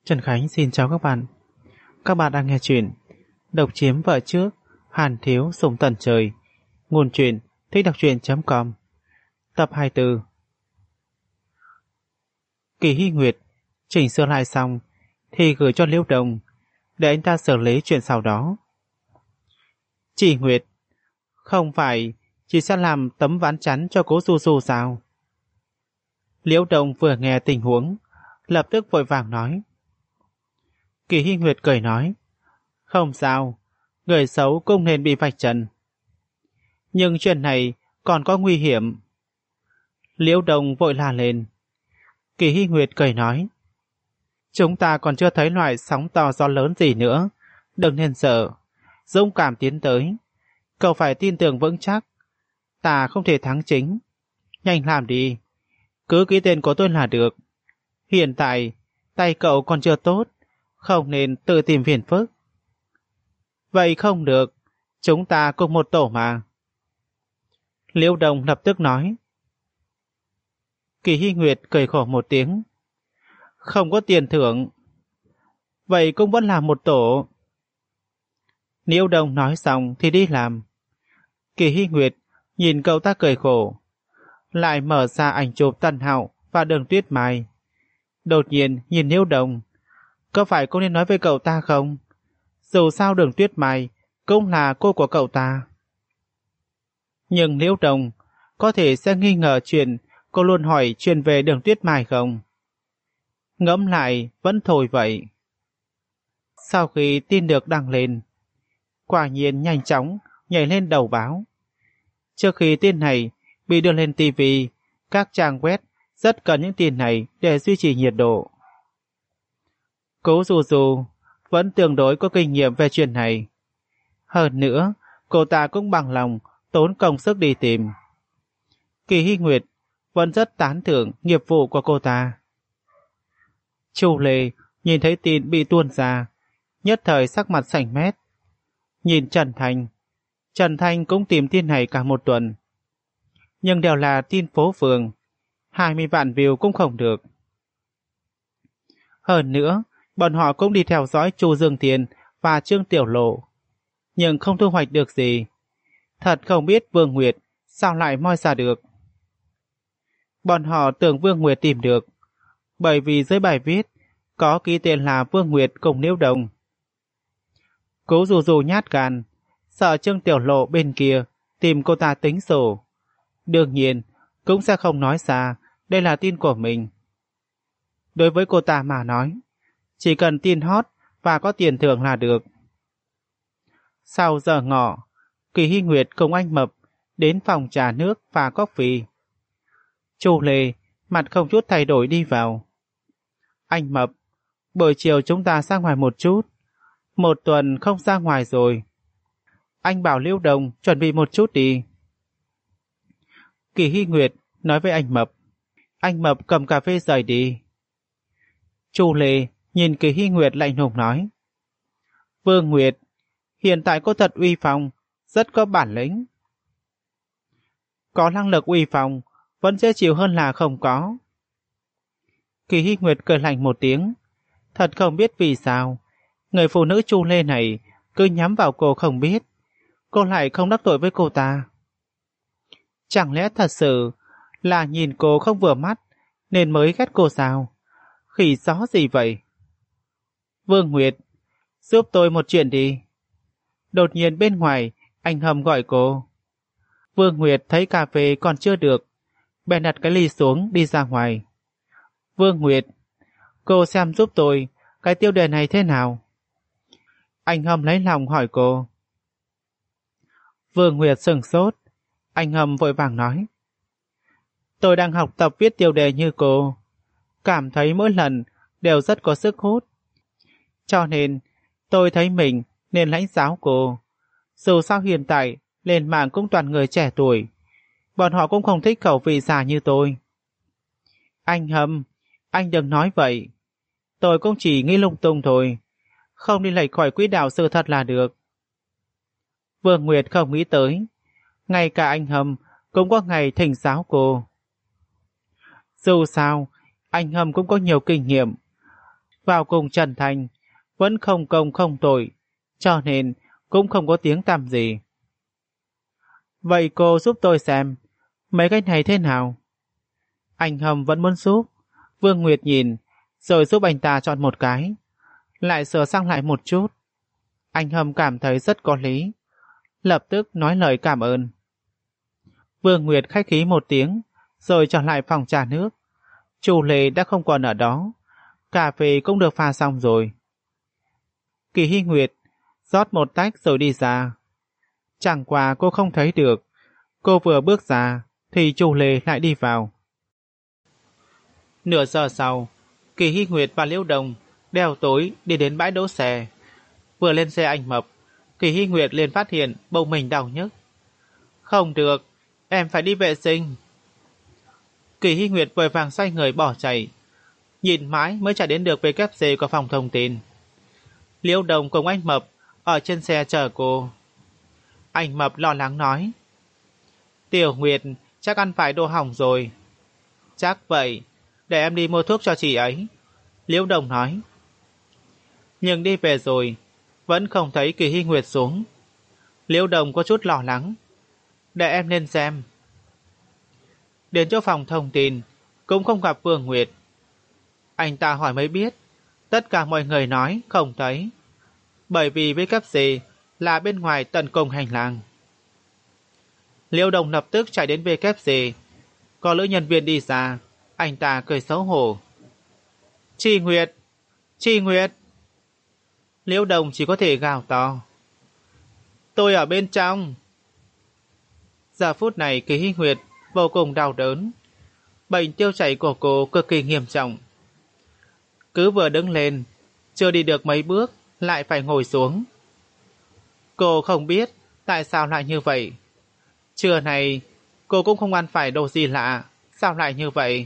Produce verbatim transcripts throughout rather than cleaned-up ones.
Trần Khánh xin chào các bạn. Các bạn đang nghe chuyện Độc chiếm vợ trước, Hàn thiếu sủng tận trời. Nguồn truyện thích đọc truyện.com. Tập hai mươi tư. Kỳ Hy Nguyệt chỉnh sửa lại xong thì gửi cho Liễu Đồng để anh ta xử lý chuyện sau đó. Chị Nguyệt, không phải chị sẽ làm tấm ván chắn cho cố Du Du sao? Liễu Đồng vừa nghe tình huống lập tức vội vàng nói. Kỳ Hy Nguyệt cười nói, không sao, người xấu cũng nên bị vạch trần. Nhưng chuyện này còn có nguy hiểm. Liễu Đồng vội la lên. Kỳ Hy Nguyệt cười nói, chúng ta còn chưa thấy loại sóng to gió lớn gì nữa, đừng nên sợ, dũng cảm tiến tới. Cậu phải tin tưởng vững chắc, ta không thể thắng chính. Nhanh làm đi, cứ ký tên của tôi là được. Hiện tại, tay cậu còn chưa tốt, không nên tự tìm phiền phức. Vậy không được, chúng ta cùng một tổ mà. Liễu Đồng lập tức nói. Kỳ Hy Nguyệt cười khổ một tiếng. Không có tiền thưởng. Vậy cũng vẫn là một tổ. Liễu Đồng nói xong thì đi làm. Kỳ Hy Nguyệt nhìn cậu ta cười khổ, lại mở ra ảnh chụp Tân Hạo và Đường Tuyết Mai. Đột nhiên nhìn Liễu Đồng, có phải cô nên nói với cậu ta không? Dù sao Đường Tuyết Mai cũng là cô của cậu ta. Nhưng Liễu Đồng có thể sẽ nghi ngờ chuyện cô luôn hỏi chuyện về Đường Tuyết Mai không? Ngẫm lại vẫn thôi vậy. Sau khi tin được đăng lên, quả nhiên nhanh chóng nhảy lên đầu báo. Trước khi tin này bị đưa lên ti vi, các trang web rất cần những tin này để duy trì nhiệt độ. Cố Du Du vẫn tương đối có kinh nghiệm về chuyện này. Hơn nữa, cô ta cũng bằng lòng tốn công sức đi tìm. Kỳ Hy Nguyệt vẫn rất tán thưởng nghiệp vụ của cô ta. Chu Lê nhìn thấy tin bị tuôn ra, nhất thời sắc mặt xanh mét. Nhìn Trần Thanh, Trần Thanh cũng tìm tin này cả một tuần. Nhưng đều là tin phố phường, hai mươi vạn view cũng không được. Hơn nữa, bọn họ cũng đi theo dõi Chu Dương Thiên và Trương Tiểu Lộ, nhưng không thu hoạch được gì. Thật không biết Vương Nguyệt sao lại moi ra được. Bọn họ tưởng Vương Nguyệt tìm được, bởi vì dưới bài viết có ký tên là Vương Nguyệt cùng Liễu Đồng. Cố Du Du nhát gan, sợ Trương Tiểu Lộ bên kia tìm cô ta tính sổ. Đương nhiên, cũng sẽ không nói ra đây là tin của mình. Đối với cô ta mà nói, chỉ cần tin hot và có tiền thưởng là được. Sau giờ ngọ, Kỳ Hy Nguyệt cùng anh Mập đến phòng trà nước và coffee. Chu Lê mặt không chút thay đổi đi vào. Anh Mập, buổi chiều chúng ta ra ngoài một chút. Một tuần không ra ngoài rồi. Anh bảo Liễu Đồng chuẩn bị một chút đi. Kỳ Hy Nguyệt nói với anh Mập. Anh Mập cầm cà phê rời đi. Chu Lê nhìn Kỳ Hy Nguyệt lạnh lùng nói. Vương Nguyệt, hiện tại cô thật uy phong, rất có bản lĩnh. Có năng lực uy phong, vẫn dễ chịu hơn là không có. Kỳ Hy Nguyệt cười lạnh một tiếng. Thật không biết vì sao, người phụ nữ Chu Lê này cứ nhắm vào cô không biết. Cô lại không đắc tội với cô ta. Chẳng lẽ thật sự là nhìn cô không vừa mắt nên mới ghét cô sao? Khỉ gió gì vậy? Vương Nguyệt, giúp tôi một chuyện đi. Đột nhiên bên ngoài, anh Hầm gọi cô. Vương Nguyệt thấy cà phê còn chưa được, bèn đặt cái ly xuống đi ra ngoài. Vương Nguyệt, cô xem giúp tôi cái tiêu đề này thế nào? Anh Hầm lấy lòng hỏi cô. Vương Nguyệt sửng sốt, anh Hầm vội vàng nói. Tôi đang học tập viết tiêu đề như cô, cảm thấy mỗi lần đều rất có sức hút. Cho nên tôi thấy mình nên lãnh giáo cô. Dù sao hiện tại lên mạng cũng toàn người trẻ tuổi, bọn họ cũng không thích khẩu vị già như tôi. Anh Hầm, anh đừng nói vậy. Tôi cũng chỉ nghĩ lung tung thôi, không đi lệch khỏi quỹ đạo sự thật là được. Vương Nguyệt không nghĩ tới, ngay cả anh Hầm cũng có ngày thỉnh giáo cô. Dù sao, anh Hầm cũng có nhiều kinh nghiệm. vào cùng chân thành, vẫn không công không tội, cho nên cũng không có tiếng tăm gì. Vậy cô giúp tôi xem, mấy cái này thế nào? Anh Hầm vẫn muốn giúp. Vương Nguyệt nhìn, rồi giúp anh ta chọn một cái, lại sửa sang lại một chút. Anh Hầm cảm thấy rất có lý, lập tức nói lời cảm ơn. Vương Nguyệt khách khí một tiếng, rồi trở lại phòng trà nước. Chu Lê đã không còn ở đó, cà phê cũng được pha xong rồi. Kỳ Hy Nguyệt rót một tách rồi đi ra. Chẳng qua cô không thấy được, cô vừa bước ra thì Chu Lê lại đi vào. Nửa giờ sau, Kỳ Hy Nguyệt và Liễu Đồng đeo tối đi đến bãi đỗ xe. Vừa lên xe anh Mập, Kỳ Hy Nguyệt liền phát hiện bụng mình đau nhức. Không được, em phải đi vệ sinh. Kỳ Hy Nguyệt vội vàng xoay người bỏ chạy, nhìn mãi mới chạy đến được vê kép xê của phòng thông tin. Liễu Đồng cùng anh Mập ở trên xe chờ cô. Anh Mập lo lắng nói, Tiểu Nguyệt chắc ăn phải đồ hỏng rồi. Chắc vậy, để em đi mua thuốc cho chị ấy, Liễu Đồng nói. Nhưng đi về rồi, vẫn không thấy Kỳ Hy Nguyệt xuống. Liễu Đồng có chút lo lắng, để em lên xem. Đến chỗ phòng thông tin, cũng không gặp Vương Nguyệt. Anh ta hỏi mới biết, tất cả mọi người nói không thấy, bởi vì vê kép xê là bên ngoài tận cùng hành lang. Liễu Đồng lập tức chạy đến vê kép xê, có nữ nhân viên đi ra, anh ta cười xấu hổ. Chị Nguyệt, chị Nguyệt. Liễu Đồng chỉ có thể gào to, tôi ở bên trong. Giờ phút này Kỳ Hy Nguyệt vô cùng đau đớn, bệnh tiêu chảy của cô cực kỳ nghiêm trọng. Cứ vừa đứng lên, chưa đi được mấy bước lại phải ngồi xuống. Cô không biết tại sao lại như vậy. Trưa này cô cũng không ăn phải đồ gì lạ, sao lại như vậy?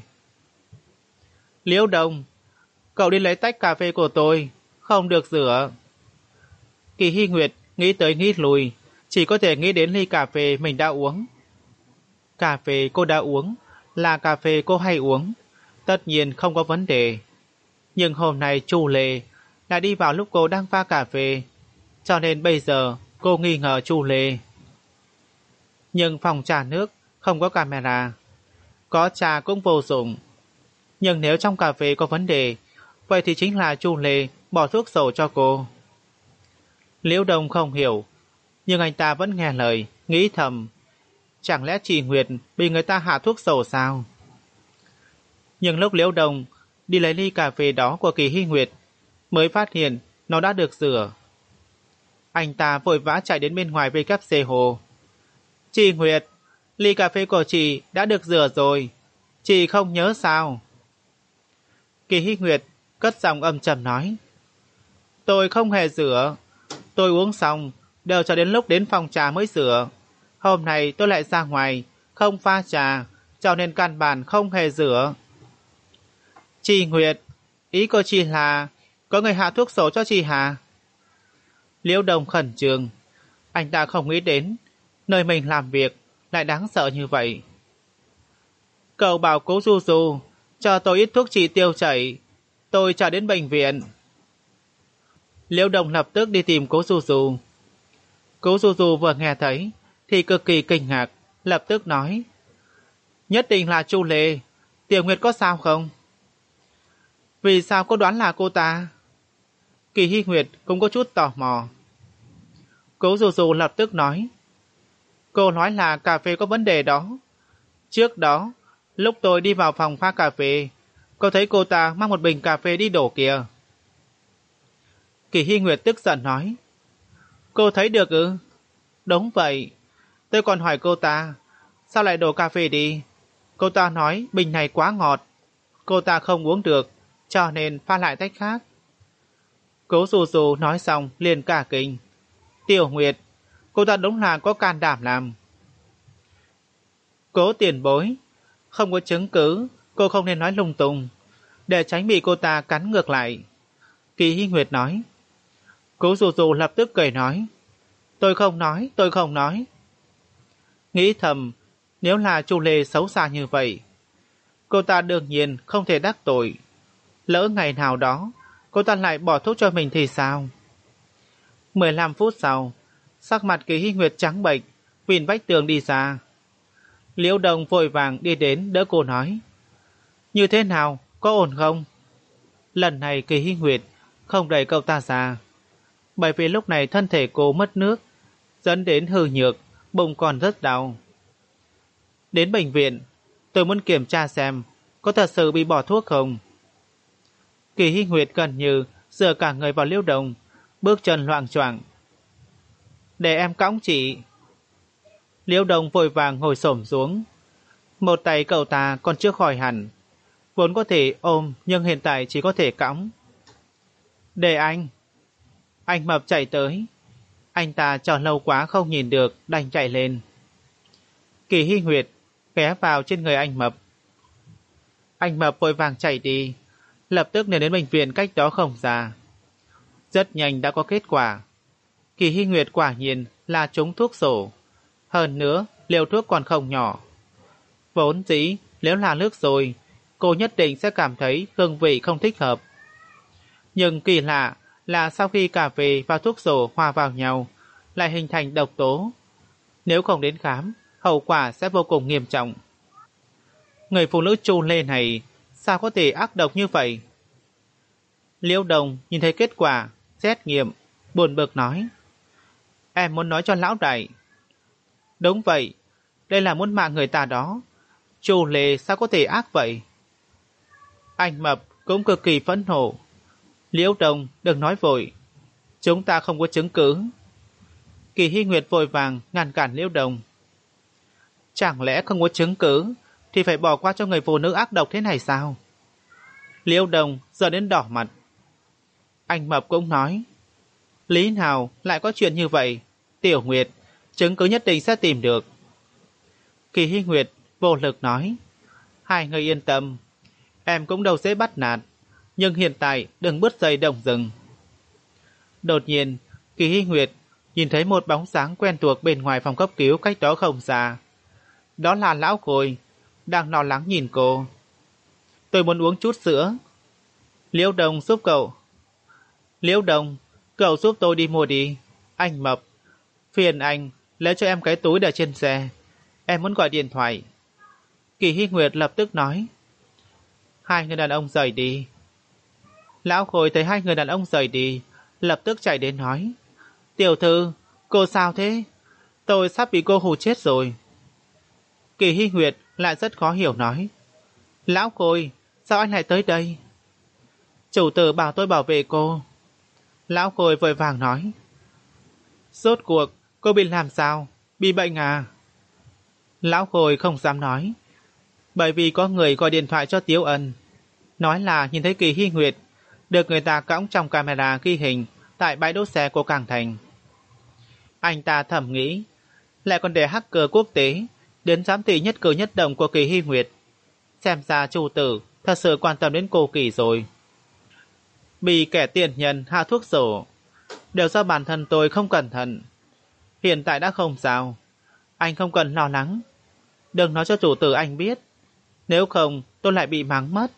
Liễu Đồng, cậu đi lấy tách cà phê của tôi, không được rửa. Kỳ Hy Nguyệt nghĩ tới nghĩ lui, chỉ có thể nghĩ đến ly cà phê mình đã uống. Cà phê cô đã uống là cà phê cô hay uống, tất nhiên không có vấn đề. Nhưng hôm nay Chu Lê lại đi vào lúc cô đang pha cà phê, cho nên bây giờ cô nghi ngờ Chu Lê. Nhưng phòng trà nước không có camera, có trà cũng vô dụng. Nhưng nếu trong cà phê có vấn đề, vậy thì chính là Chu Lê bỏ thuốc sổ cho cô. Liễu Đồng không hiểu, nhưng anh ta vẫn nghe lời, nghĩ thầm, chẳng lẽ chị Nguyệt bị người ta hạ thuốc sổ sao? Nhưng lúc Liễu Đồng đi lấy ly cà phê đó của Kỳ Hy Nguyệt, mới phát hiện nó đã được rửa. Anh ta vội vã chạy đến bên ngoài vê kép xê hồ. Chị Nguyệt, ly cà phê của chị đã được rửa rồi, chị không nhớ sao? Kỳ Hy Nguyệt cất giọng âm trầm nói, tôi không hề rửa, tôi uống xong đều cho đến lúc đến phòng trà mới rửa. Hôm nay tôi lại ra ngoài không pha trà, cho nên căn bản không hề rửa. Chị Nguyệt, ý cô chị là có người hạ thuốc sổ cho chị hả? Liễu Đồng khẩn trương, anh ta không nghĩ đến nơi mình làm việc lại đáng sợ như vậy. Cậu bảo cố Du Du cho tôi ít thuốc trị tiêu chảy, tôi trở đến bệnh viện. Liễu Đồng lập tức đi tìm cố Du Du. Cố Du Du vừa nghe thấy thì cực kỳ kinh ngạc, lập tức nói, nhất định là Chu Lê, Tiểu Nguyệt có sao không? Vì sao cô đoán là cô ta? Kỳ Hy Nguyệt cũng có chút tò mò. Cố Du Du lập tức nói, cô nói là cà phê có vấn đề đó. Trước đó, lúc tôi đi vào phòng pha cà phê, cô thấy cô ta mang một bình cà phê đi đổ kìa. Kỳ Hy Nguyệt tức giận nói, cô thấy được ư? Đúng vậy. Tôi còn hỏi cô ta, sao lại đổ cà phê đi? Cô ta nói bình này quá ngọt, cô ta không uống được, cho nên pha lại tách khác. Cố Du Du nói xong liền cả kinh. Tiểu Nguyệt, cô ta đúng là có can đảm làm. Cố tiền bối, không có chứng cứ, cô không nên nói lung tung, để tránh bị cô ta cắn ngược lại. Kỳ Hy Nguyệt nói. Cố Du Du lập tức cười nói, tôi không nói, tôi không nói. Nghĩ thầm, nếu là Chu Lê xấu xa như vậy, cô ta đương nhiên không thể đắc tội. Lỡ ngày nào đó cô ta lại bỏ thuốc cho mình thì sao? mười lăm phút sau, sắc mặt Kỳ Hy Nguyệt trắng bệch, vịn vách tường đi ra. Liễu Đồng vội vàng đi đến đỡ cô nói: Như thế nào, có ổn không? Lần này Kỳ Hy Nguyệt không đẩy cậu ta ra, bởi vì lúc này thân thể cô mất nước, dẫn đến hư nhược, bụng còn rất đau. Đến bệnh viện, tôi muốn kiểm tra xem có thật sự bị bỏ thuốc không. Kỳ Hy Nguyệt gần như dựa cả người vào Liễu Đồng, bước chân loạng choạng. Để em cõng chị. Liễu Đồng vội vàng ngồi xổm xuống. Một tay cậu ta còn chưa khỏi hẳn, vốn có thể ôm nhưng hiện tại chỉ có thể cõng. Để anh. Anh Mập chạy tới. Anh ta chờ lâu quá không nhìn được, đành chạy lên. Kỳ Hy Nguyệt ghé vào trên người anh Mập. Anh Mập vội vàng chạy đi, lập tức đến đến bệnh viện cách đó không xa. Rất nhanh đã có kết quả. Kỳ Hy Nguyệt quả nhiên là trúng thuốc sổ. Hơn nữa, liều thuốc còn không nhỏ. Vốn dĩ, nếu là nước rồi, cô nhất định sẽ cảm thấy hương vị không thích hợp. Nhưng kỳ lạ là sau khi cà phê và thuốc sổ hòa vào nhau, lại hình thành độc tố. Nếu không đến khám, hậu quả sẽ vô cùng nghiêm trọng. Người phụ nữ Chu Lê này sao có thể ác độc như vậy? Liễu Đồng nhìn thấy kết quả xét nghiệm, buồn bực nói: Em muốn nói cho lão đại. Đúng vậy, đây là muốn mạng người ta đó. Chu Lê sao có thể ác vậy? Anh Mập cũng cực kỳ phẫn nộ. Liễu Đồng đừng nói vội, chúng ta không có chứng cứ. Kỳ Hy Nguyệt vội vàng ngăn cản Liễu Đồng. Chẳng lẽ không có chứng cứ thì phải bỏ qua cho người phụ nữ ác độc thế này sao? Liễu Đồng giờ đến đỏ mặt. Anh Mập cũng nói: Lý nào lại có chuyện như vậy? Tiểu Nguyệt, chứng cứ nhất định sẽ tìm được. Kỳ Hy Nguyệt vô lực nói: Hai người yên tâm, em cũng đâu dễ bắt nạt, nhưng hiện tại đừng bứt dây động rừng. Đột nhiên, Kỳ Hy Nguyệt nhìn thấy một bóng dáng quen thuộc bên ngoài phòng cấp cứu cách đó không xa. Đó là Lão Khôi, đang lo lắng nhìn cô. Tôi muốn uống chút sữa. Liễu Đồng giúp cậu. Liễu Đồng, cậu giúp tôi đi mua đi. Anh Mập, phiền anh lấy cho em cái túi để trên xe. Em muốn gọi điện thoại. Kỳ Hy Nguyệt lập tức nói. Hai người đàn ông rời đi. Lão Khôi thấy hai người đàn ông rời đi, lập tức chạy đến nói: Tiểu thư, cô sao thế? Tôi sắp bị cô hù chết rồi. Kỳ Hy Nguyệt lại rất khó hiểu nói: Lão Khôi, sao anh lại tới đây? Chủ tử bảo tôi bảo vệ cô. Lão Khôi vội vàng nói: Rốt cuộc cô bị làm sao? Bị bệnh à? Lão Khôi không dám nói, bởi vì có người gọi điện thoại cho Tiếu Ân, nói là nhìn thấy Kỳ Hy Nguyệt được người ta cõng trong camera ghi hình tại bãi đỗ xe của Cảng Thành. Anh ta thầm nghĩ, lại còn để hacker quốc tế đến giám thị nhất cử nhất động của Kỳ Hy Nguyệt. Xem ra chủ tử thật sự quan tâm đến cô Kỳ rồi. Bị kẻ tiền nhân hạ thuốc sổ, đều do bản thân tôi không cẩn thận. Hiện tại đã không sao, anh không cần lo lắng. Đừng nói cho chủ tử anh biết, nếu không tôi lại bị mắng mất.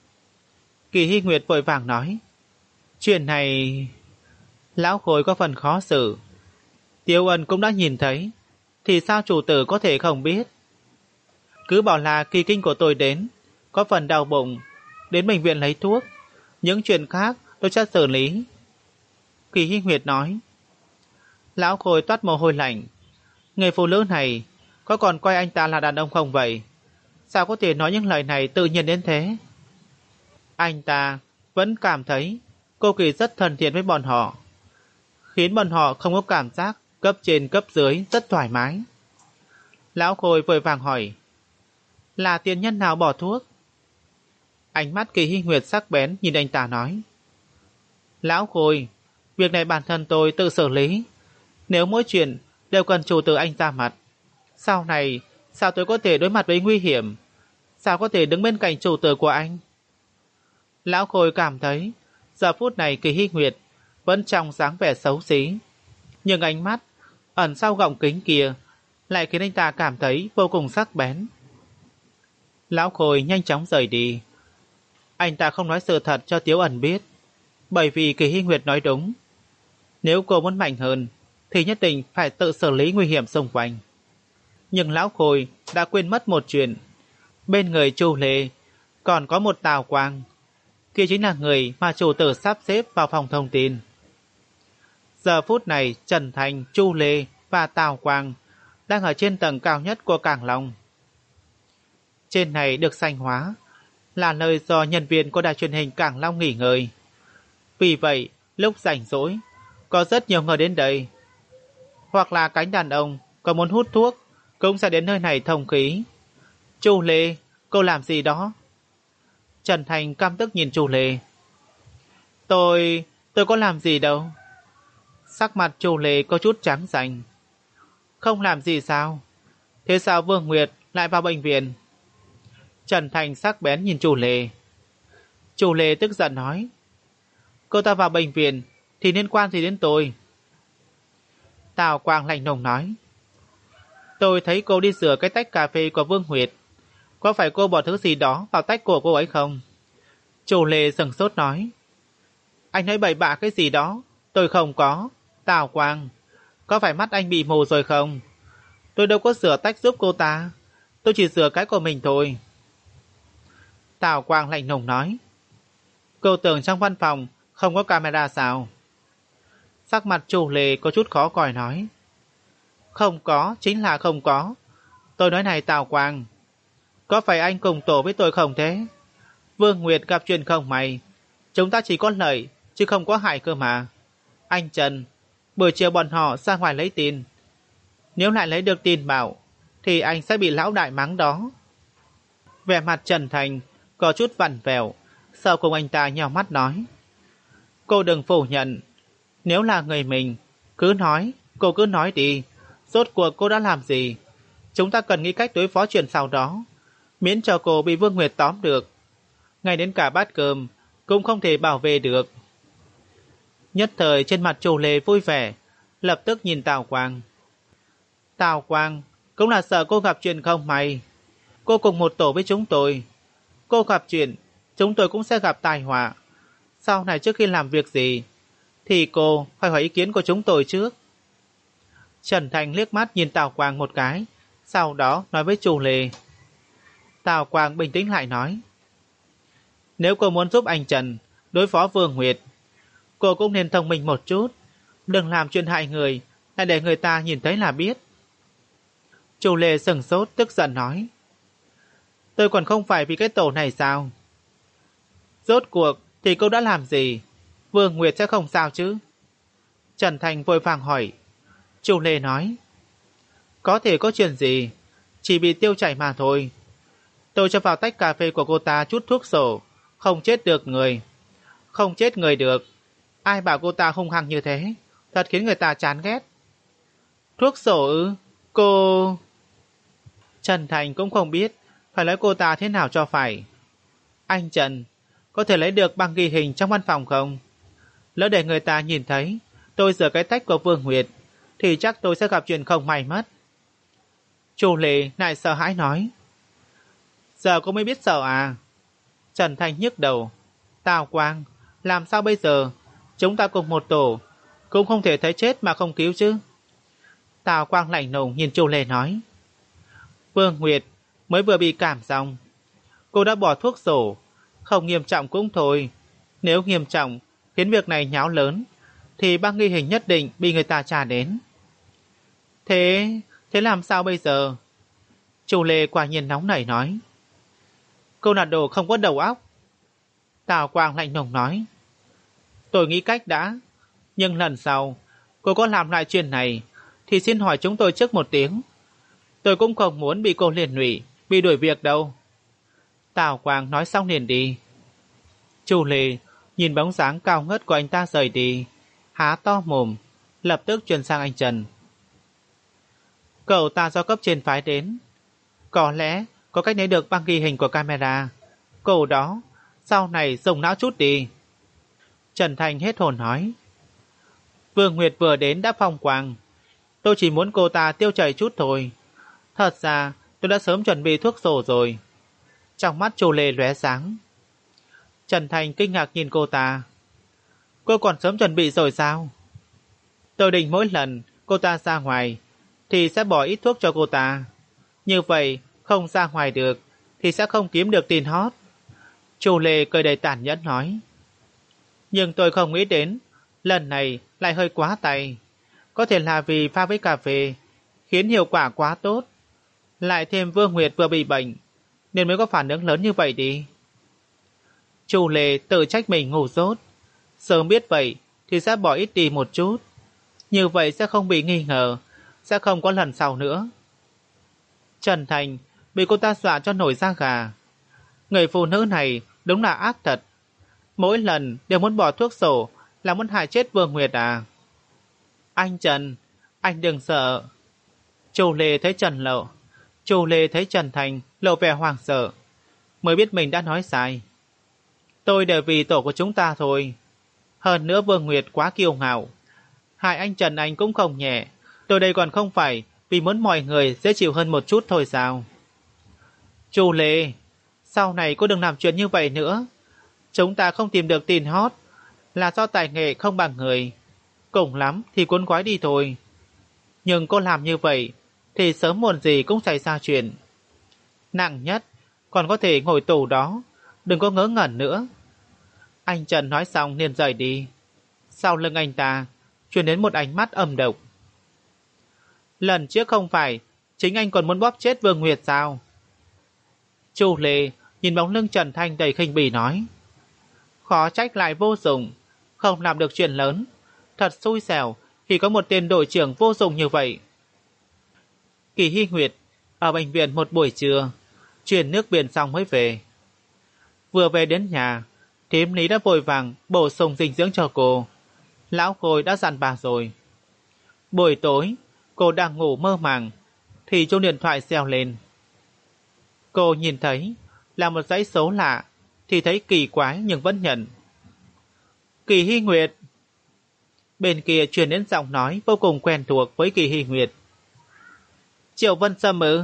Kỳ Hy Nguyệt vội vàng nói: Chuyện này... Lão Khôi có phần khó xử. Tiêu Ân cũng đã nhìn thấy, thì sao chủ tử có thể không biết? Cứ bảo là kỳ kinh của tôi đến, có phần đau bụng, đến bệnh viện lấy thuốc. Những chuyện khác tôi sẽ xử lý. Kỳ Hy Nguyệt nói. Lão Khôi toát mồ hôi lạnh. Người phụ nữ này có còn coi anh ta là đàn ông không vậy? Sao có thể nói những lời này tự nhiên đến thế? Anh ta vẫn cảm thấy cô Kỳ rất thân thiện với bọn họ, khiến bọn họ không có cảm giác cấp trên cấp dưới, rất thoải mái. Lão Khôi vội vàng hỏi: Là tiền nhân nào bỏ thuốc? Ánh mắt Kỳ Hy Nguyệt sắc bén nhìn anh ta nói: Lão Khôi, việc này bản thân tôi tự xử lý. Nếu mỗi chuyện đều cần chủ tử anh ra mặt, sau này sao tôi có thể đối mặt với nguy hiểm? Sao có thể đứng bên cạnh chủ tử của anh? Lão Khôi cảm thấy giờ phút này Kỳ Hy Nguyệt vẫn trong dáng vẻ xấu xí, nhưng ánh mắt ẩn sau gọng kính kia lại khiến anh ta cảm thấy vô cùng sắc bén. Lão Khôi nhanh chóng rời đi. Anh ta không nói sự thật cho Tiếu Ẩn biết. Bởi vì Kỳ Hy Nguyệt nói đúng, nếu cô muốn mạnh hơn thì nhất định phải tự xử lý nguy hiểm xung quanh. Nhưng lão Khôi đã quên mất một chuyện. Bên người Chu Lê còn có một Tào Quang. Kia chính là người mà chủ tử sắp xếp vào phòng thông tin. Giờ phút này Trần Thành, Chu Lê và Tào Quang đang ở trên tầng cao nhất của Cảng Long. Trên này được xanh hóa, là nơi do nhân viên của đài truyền hình Cảng Long nghỉ ngơi. Vì vậy, lúc rảnh rỗi, có rất nhiều người đến đây. Hoặc là cánh đàn ông có muốn hút thuốc, cũng sẽ đến nơi này thông khí. Chu Lê, cô làm gì đó? Trần Thành căm tức nhìn Chu Lê. Tôi... tôi có làm gì đâu. Sắc mặt Chu Lê có chút trắng xanh. Không làm gì sao? Thế sao Vương Nguyệt lại vào bệnh viện? Trần Thành sắc bén nhìn Chu Lê. Chu Lê tức giận nói. Cô ta vào bệnh viện thì liên quan gì đến tôi? Tào Quang lạnh lùng nói. Tôi thấy cô đi rửa cái tách cà phê của Vương Nguyệt. Có phải cô bỏ thứ gì đó vào tách của cô ấy không? Chu Lê sừng sốt nói. Anh nói bậy bạ cái gì đó? Tôi không có. Tào Quang, có phải mắt anh bị mù rồi không? Tôi đâu có rửa tách giúp cô ta. Tôi chỉ rửa cái của mình thôi. Tào Quang lạnh lùng nói. Cô tưởng trong văn phòng không có camera sao? Sắc mặt Chu Lê có chút khó coi nói. Không có, chính là không có. Tôi nói này Tào Quang, có phải anh cùng tổ với tôi không thế? Vương Nguyệt gặp chuyện không may, chúng ta chỉ có lợi chứ không có hại cơ mà. Anh Trần, buổi chiều bọn họ ra ngoài lấy tin. Nếu lại lấy được tin bảo thì anh sẽ bị lão đại mắng đó. Vẻ mặt Trần Thành có chút vặn vẹo. Sau cùng anh ta nhào mắt nói. Cô đừng phủ nhận. Nếu là người mình, cứ nói, cô cứ nói đi. Rốt cuộc cô đã làm gì? Chúng ta cần nghĩ cách đối phó chuyện sau đó, miễn cho cô bị Vương Nguyệt tóm được. Ngay đến cả bát cơm cũng không thể bảo vệ được. Nhất thời trên mặt Chu Lê vui vẻ, lập tức nhìn Tào Quang. Tào Quang, cũng là sợ cô gặp chuyện không may. Cô cùng một tổ với chúng tôi. Cô gặp chuyện, chúng tôi cũng sẽ gặp tai họa. Sau này trước khi làm việc gì thì cô phải hỏi ý kiến của chúng tôi trước. Trần Thành liếc mắt nhìn Tào Quang một cái, sau đó nói với Chu Lê. Tào Quang bình tĩnh lại nói. Nếu cô muốn giúp anh Trần đối phó Vương Nguyệt, cô cũng nên thông minh một chút. Đừng làm chuyện hại người lại để người ta nhìn thấy là biết. Chu Lê sừng sốt tức giận nói. Tôi còn không phải vì cái tổ này sao? Rốt cuộc thì cô đã làm gì? Vương Nguyệt sẽ không sao chứ? Trần Thành vội vàng hỏi. Chu Lê nói. Có thể có chuyện gì? Chỉ bị tiêu chảy mà thôi. Tôi cho vào tách cà phê của cô ta chút thuốc sổ, không chết được người. Không chết người được. Ai bảo cô ta hung hăng như thế? Thật khiến người ta chán ghét. Thuốc sổ ư? Cô... Trần Thành cũng không biết phải lấy cô ta thế nào cho phải. Anh Trần, có thể lấy được băng ghi hình trong văn phòng không? Lỡ để người ta nhìn thấy tôi rửa cái tách của Vương Nguyệt thì chắc tôi sẽ gặp chuyện không may mất. Chu Lê lại sợ hãi nói. Giờ cô mới biết sợ à? Trần Thành nhức đầu. Tào Quang, làm sao bây giờ? Chúng ta cùng một tổ, cũng không thể thấy chết mà không cứu chứ. Tào Quang lạnh lùng nhìn Chu Lê nói. Vương Nguyệt mới vừa bị cảm xong. Cô đã bỏ thuốc sổ. Không nghiêm trọng cũng thôi. Nếu nghiêm trọng khiến việc này nháo lớn thì băng ghi hình nhất định bị người ta tra đến. Thế... thế làm sao bây giờ? Chu Lê quả nhiên nóng nảy nói. Cô là đồ không có đầu óc. Tào Quang lạnh lùng nói. Tôi nghĩ cách đã. Nhưng lần sau cô có làm lại chuyện này thì xin hỏi chúng tôi trước một tiếng. Tôi cũng không muốn bị cô liên lụy, bị đuổi việc đâu. Tào Quang nói xong liền đi. Chu Lê nhìn bóng dáng cao ngất của anh ta rời đi, há to mồm, lập tức chuyển sang anh Trần. Cậu ta do cấp trên phái đến. Có lẽ có cách lấy được băng ghi hình của camera. Cậu đó, sau này dùng não chút đi. Trần Thành hết hồn nói. Vương Nguyệt vừa đến đã phong quang. Tôi chỉ muốn cô ta tiêu chảy chút thôi. Thật ra tôi đã sớm chuẩn bị thuốc sổ rồi. Trong mắt Chu Lê lóe sáng. Trần Thành kinh ngạc nhìn cô ta. Cô còn sớm chuẩn bị rồi sao? Tôi định mỗi lần cô ta ra ngoài thì sẽ bỏ ít thuốc cho cô ta. Như vậy không ra ngoài được thì sẽ không kiếm được tiền hot. Chu Lê cười đầy tàn nhẫn nói. Nhưng tôi không nghĩ đến lần này lại hơi quá tay. Có thể là vì pha với cà phê khiến hiệu quả quá tốt. Lại thêm Vương Nguyệt vừa bị bệnh nên mới có phản ứng lớn như vậy đi. Chu Lê tự trách mình ngu dốt. Sớm biết vậy thì sẽ bỏ ít đi một chút. Như vậy sẽ không bị nghi ngờ, sẽ không có lần sau nữa. Trần Thành bị cô ta dọa cho nổi da gà. Người phụ nữ này đúng là ác thật. Mỗi lần đều muốn bỏ thuốc sổ là muốn hại chết Vương Nguyệt à? Anh Trần, anh đừng sợ. Chu Lê thấy Trần Lộ, Chu Lê thấy Trần Thành lộ vẻ hoảng sợ, mới biết mình đã nói sai. Tôi đều vì tổ của chúng ta thôi. Hơn nữa Vương Nguyệt quá kiêu ngạo, hại anh Trần anh cũng không nhẹ. Tôi đây còn không phải vì muốn mọi người dễ chịu hơn một chút thôi sao? Chu Lê, sau này cô đừng làm chuyện như vậy nữa. Chúng ta không tìm được tin hot là do tài nghệ không bằng người. Cùng lắm thì cuốn gói đi thôi. Nhưng cô làm như vậy thì sớm muộn gì cũng xảy ra chuyện. Nặng nhất còn có thể ngồi tù đó. Đừng có ngớ ngẩn nữa. Anh Trần nói xong liền rời đi. Sau lưng anh ta truyền đến một ánh mắt âm độc. Lần trước không phải chính anh còn muốn bóp chết Vương Nguyệt sao? Chu Lê nhìn bóng lưng Trần Thanh đầy khinh bỉ nói. Khó trách lại vô dụng, không làm được chuyện lớn. Thật xui xẻo khi có một tên đội trưởng vô dụng như vậy. Kỳ Hy Nguyệt ở bệnh viện một buổi trưa, chuyển nước biển xong mới về. Vừa về đến nhà, thím Lý đã vội vàng bổ sung dinh dưỡng cho cô. Lão Khôi đã dặn bà rồi. Buổi tối, cô đang ngủ mơ màng, thì chuông điện thoại reo lên. Cô nhìn thấy là một dãy số lạ, thì thấy kỳ quái nhưng vẫn nhận. Kỳ Hy Nguyệt. Bên kia truyền đến giọng nói vô cùng quen thuộc với Kỳ Hy Nguyệt. Triệu Vân Sâm ư?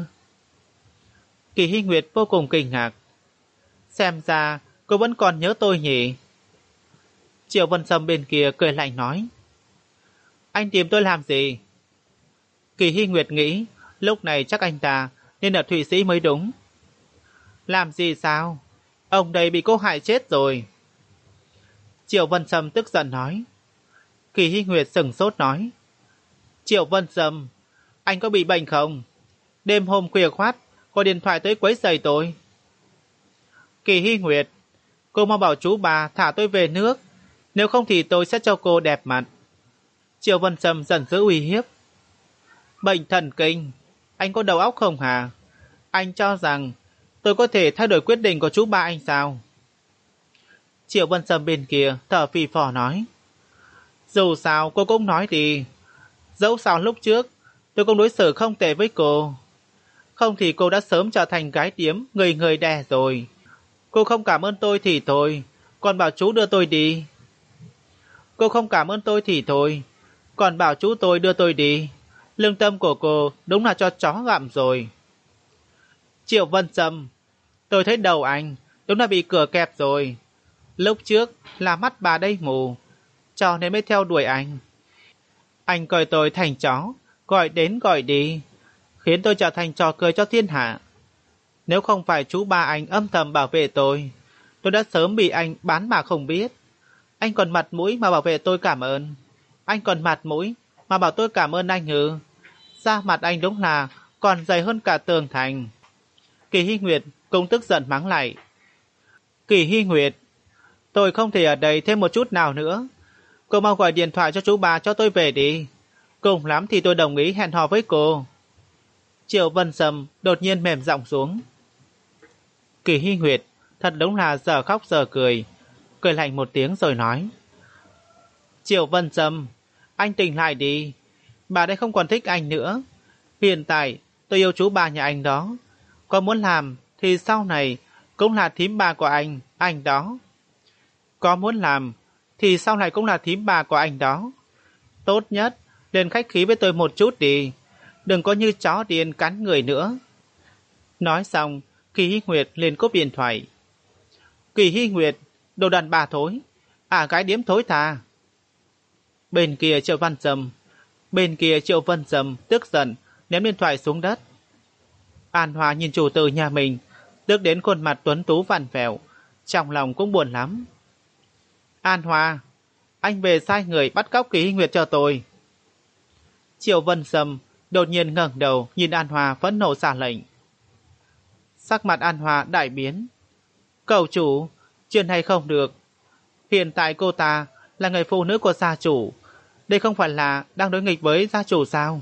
Kỳ Hy Nguyệt vô cùng kinh ngạc. Xem ra cô vẫn còn nhớ tôi nhỉ? Triệu Vân Sâm bên kia cười lạnh nói. Anh tìm tôi làm gì? Kỳ Hy Nguyệt nghĩ lúc này chắc anh ta nên ở Thụy Sĩ mới đúng. Làm gì sao? Ông đây bị cô hại chết rồi. Triệu Vân Sâm tức giận nói. Kỳ Hy Nguyệt sừng sốt nói. Triệu Vân Sâm, anh có bị bệnh không? Đêm hôm khuya khoát có điện thoại tới quấy rầy tôi. Kỳ Hy Nguyệt, cô mau bảo chú bà thả tôi về nước, nếu không thì tôi sẽ cho cô đẹp mặt. Triệu Vân Sâm giận dữ uy hiếp. Bệnh thần kinh, anh có đầu óc không hả? Anh cho rằng tôi có thể thay đổi quyết định của chú ba anh sao? Triệu Vân Sâm bên kia thở phì phò nói. Dù sao cô cũng nói đi. Dẫu sao lúc trước tôi cũng đối xử không tệ với cô. Không thì cô đã sớm trở thành gái điếm người người đè rồi. Cô không cảm ơn tôi thì thôi, còn bảo chú đưa tôi đi. Cô không cảm ơn tôi thì thôi, còn bảo chú tôi đưa tôi đi. Lương tâm của cô đúng là cho chó gặm rồi. Triệu Vân Sâm, tôi thấy đầu anh đúng là bị cửa kẹp rồi. Lúc trước là mắt bà đây mù, cho nên mới theo đuổi anh. Anh coi tôi thành chó, gọi đến gọi đi, khiến tôi trở thành trò cười cho thiên hạ. Nếu không phải chú ba anh âm thầm bảo vệ tôi, tôi đã sớm bị anh bán mà không biết. Anh còn mặt mũi mà bảo vệ tôi cảm ơn. Anh còn mặt mũi mà bảo tôi cảm ơn anh ư? Da mặt anh đúng là còn dày hơn cả tường thành. Kỳ Hy Nguyệt cũng tức giận mắng lại. Kỳ Hy Nguyệt, tôi không thể ở đây thêm một chút nào nữa. Cô mau gọi điện thoại cho chú bà cho tôi về đi. Cùng lắm thì tôi đồng ý hẹn hò với cô. Triệu Vân Sâm đột nhiên mềm giọng xuống. Kỳ Hy Nguyệt thật đúng là giờ khóc giờ cười, cười lạnh một tiếng rồi nói. Triệu Vân Sâm, anh tỉnh lại đi. Bà đây không còn thích anh nữa. Hiện tại tôi yêu chú bà nhà anh đó. Có muốn làm thì sau này cũng là thím bà của anh, anh đó. Có muốn làm thì sau này cũng là thím bà của anh đó. Tốt nhất nên khách khí với tôi một chút đi. Đừng có như chó điên cắn người nữa. Nói xong, Kỳ Hy Nguyệt liền cúp điện thoại. Kỳ Hy Nguyệt, đồ đàn bà thối. À, gái điếm thối thà. Bên kia Triệu Văn Dâm, bên kia Triệu Vân Dâm tức giận ném điện thoại xuống đất. An Hòa nhìn chủ tử nhà mình, tức đến khuôn mặt tuấn tú vặn vẹo, trong lòng cũng buồn lắm. An Hòa, anh về sai người bắt cóc Kỳ Hy Nguyệt cho tôi. Triệu Vân Dâm đột nhiên ngẩng đầu nhìn An Hòa phẫn nộ ra lệnh. Sắc mặt An Hòa đại biến. Cậu chủ, chuyện này không được. Hiện tại cô ta là người phụ nữ của gia chủ. Đây không phải là đang đối nghịch với gia chủ sao?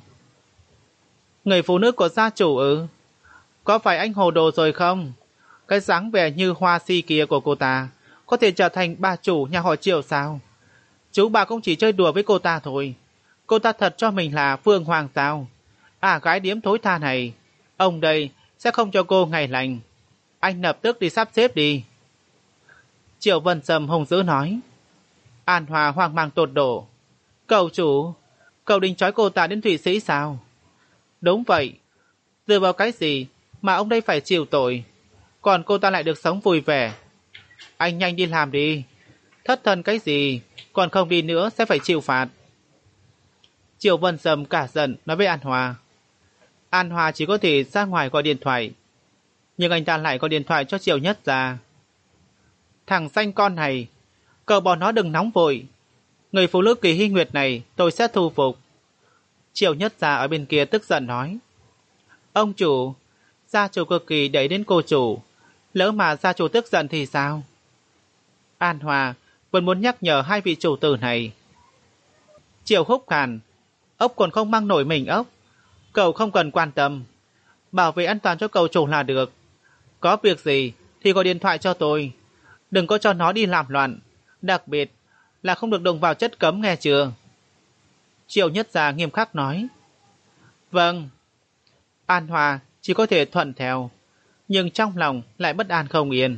Người phụ nữ của gia chủ ư? Có phải anh hồ đồ rồi không? Cái dáng vẻ như hoa si kia của cô ta có thể trở thành bà chủ nhà họ Triệu sao? Chú bà cũng chỉ chơi đùa với cô ta thôi. Cô ta thật cho mình là Phương Hoàng sao? À, gái điếm thối tha này, ông đây sẽ không cho cô ngày lành. Anh lập tức đi sắp xếp đi. Triệu Vân Dâm hung dữ nói. An Hòa hoang mang tột độ. Cậu chủ, cậu định trói cô ta đến Thụy Sĩ sao? Đúng vậy. Dựa vào cái gì mà ông đây phải chịu tội, còn cô ta lại được sống vui vẻ? Anh nhanh đi làm đi. Thất thần cái gì, còn không đi nữa sẽ phải chịu phạt. Triệu Vân Dâm cả giận nói với An Hòa. An Hòa chỉ có thể ra ngoài gọi điện thoại, nhưng anh ta lại gọi điện thoại cho Triệu Nhất Gia. Thằng xanh con này, cậu bọn nó đừng nóng vội. Người phụ nữ Kỳ Hy Nguyệt này tôi sẽ thu phục. Triệu Nhất Gia ở bên kia tức giận nói. Ông chủ, gia chủ cực kỳ đẩy đến cô chủ. Lỡ mà gia chủ tức giận thì sao? An Hòa vẫn muốn nhắc nhở hai vị chủ tử này. Triệu Húc Hàn, ốc còn không mang nổi mình ốc. Cậu không cần quan tâm. Bảo vệ an toàn cho cậu chủ là được. Có việc gì thì gọi điện thoại cho tôi. Đừng có cho nó đi làm loạn. Đặc biệt là không được động vào chất cấm, nghe chưa? Triệu Nhất Gia nghiêm khắc nói. Vâng. An Hòa chỉ có thể thuận theo, nhưng trong lòng lại bất an không yên.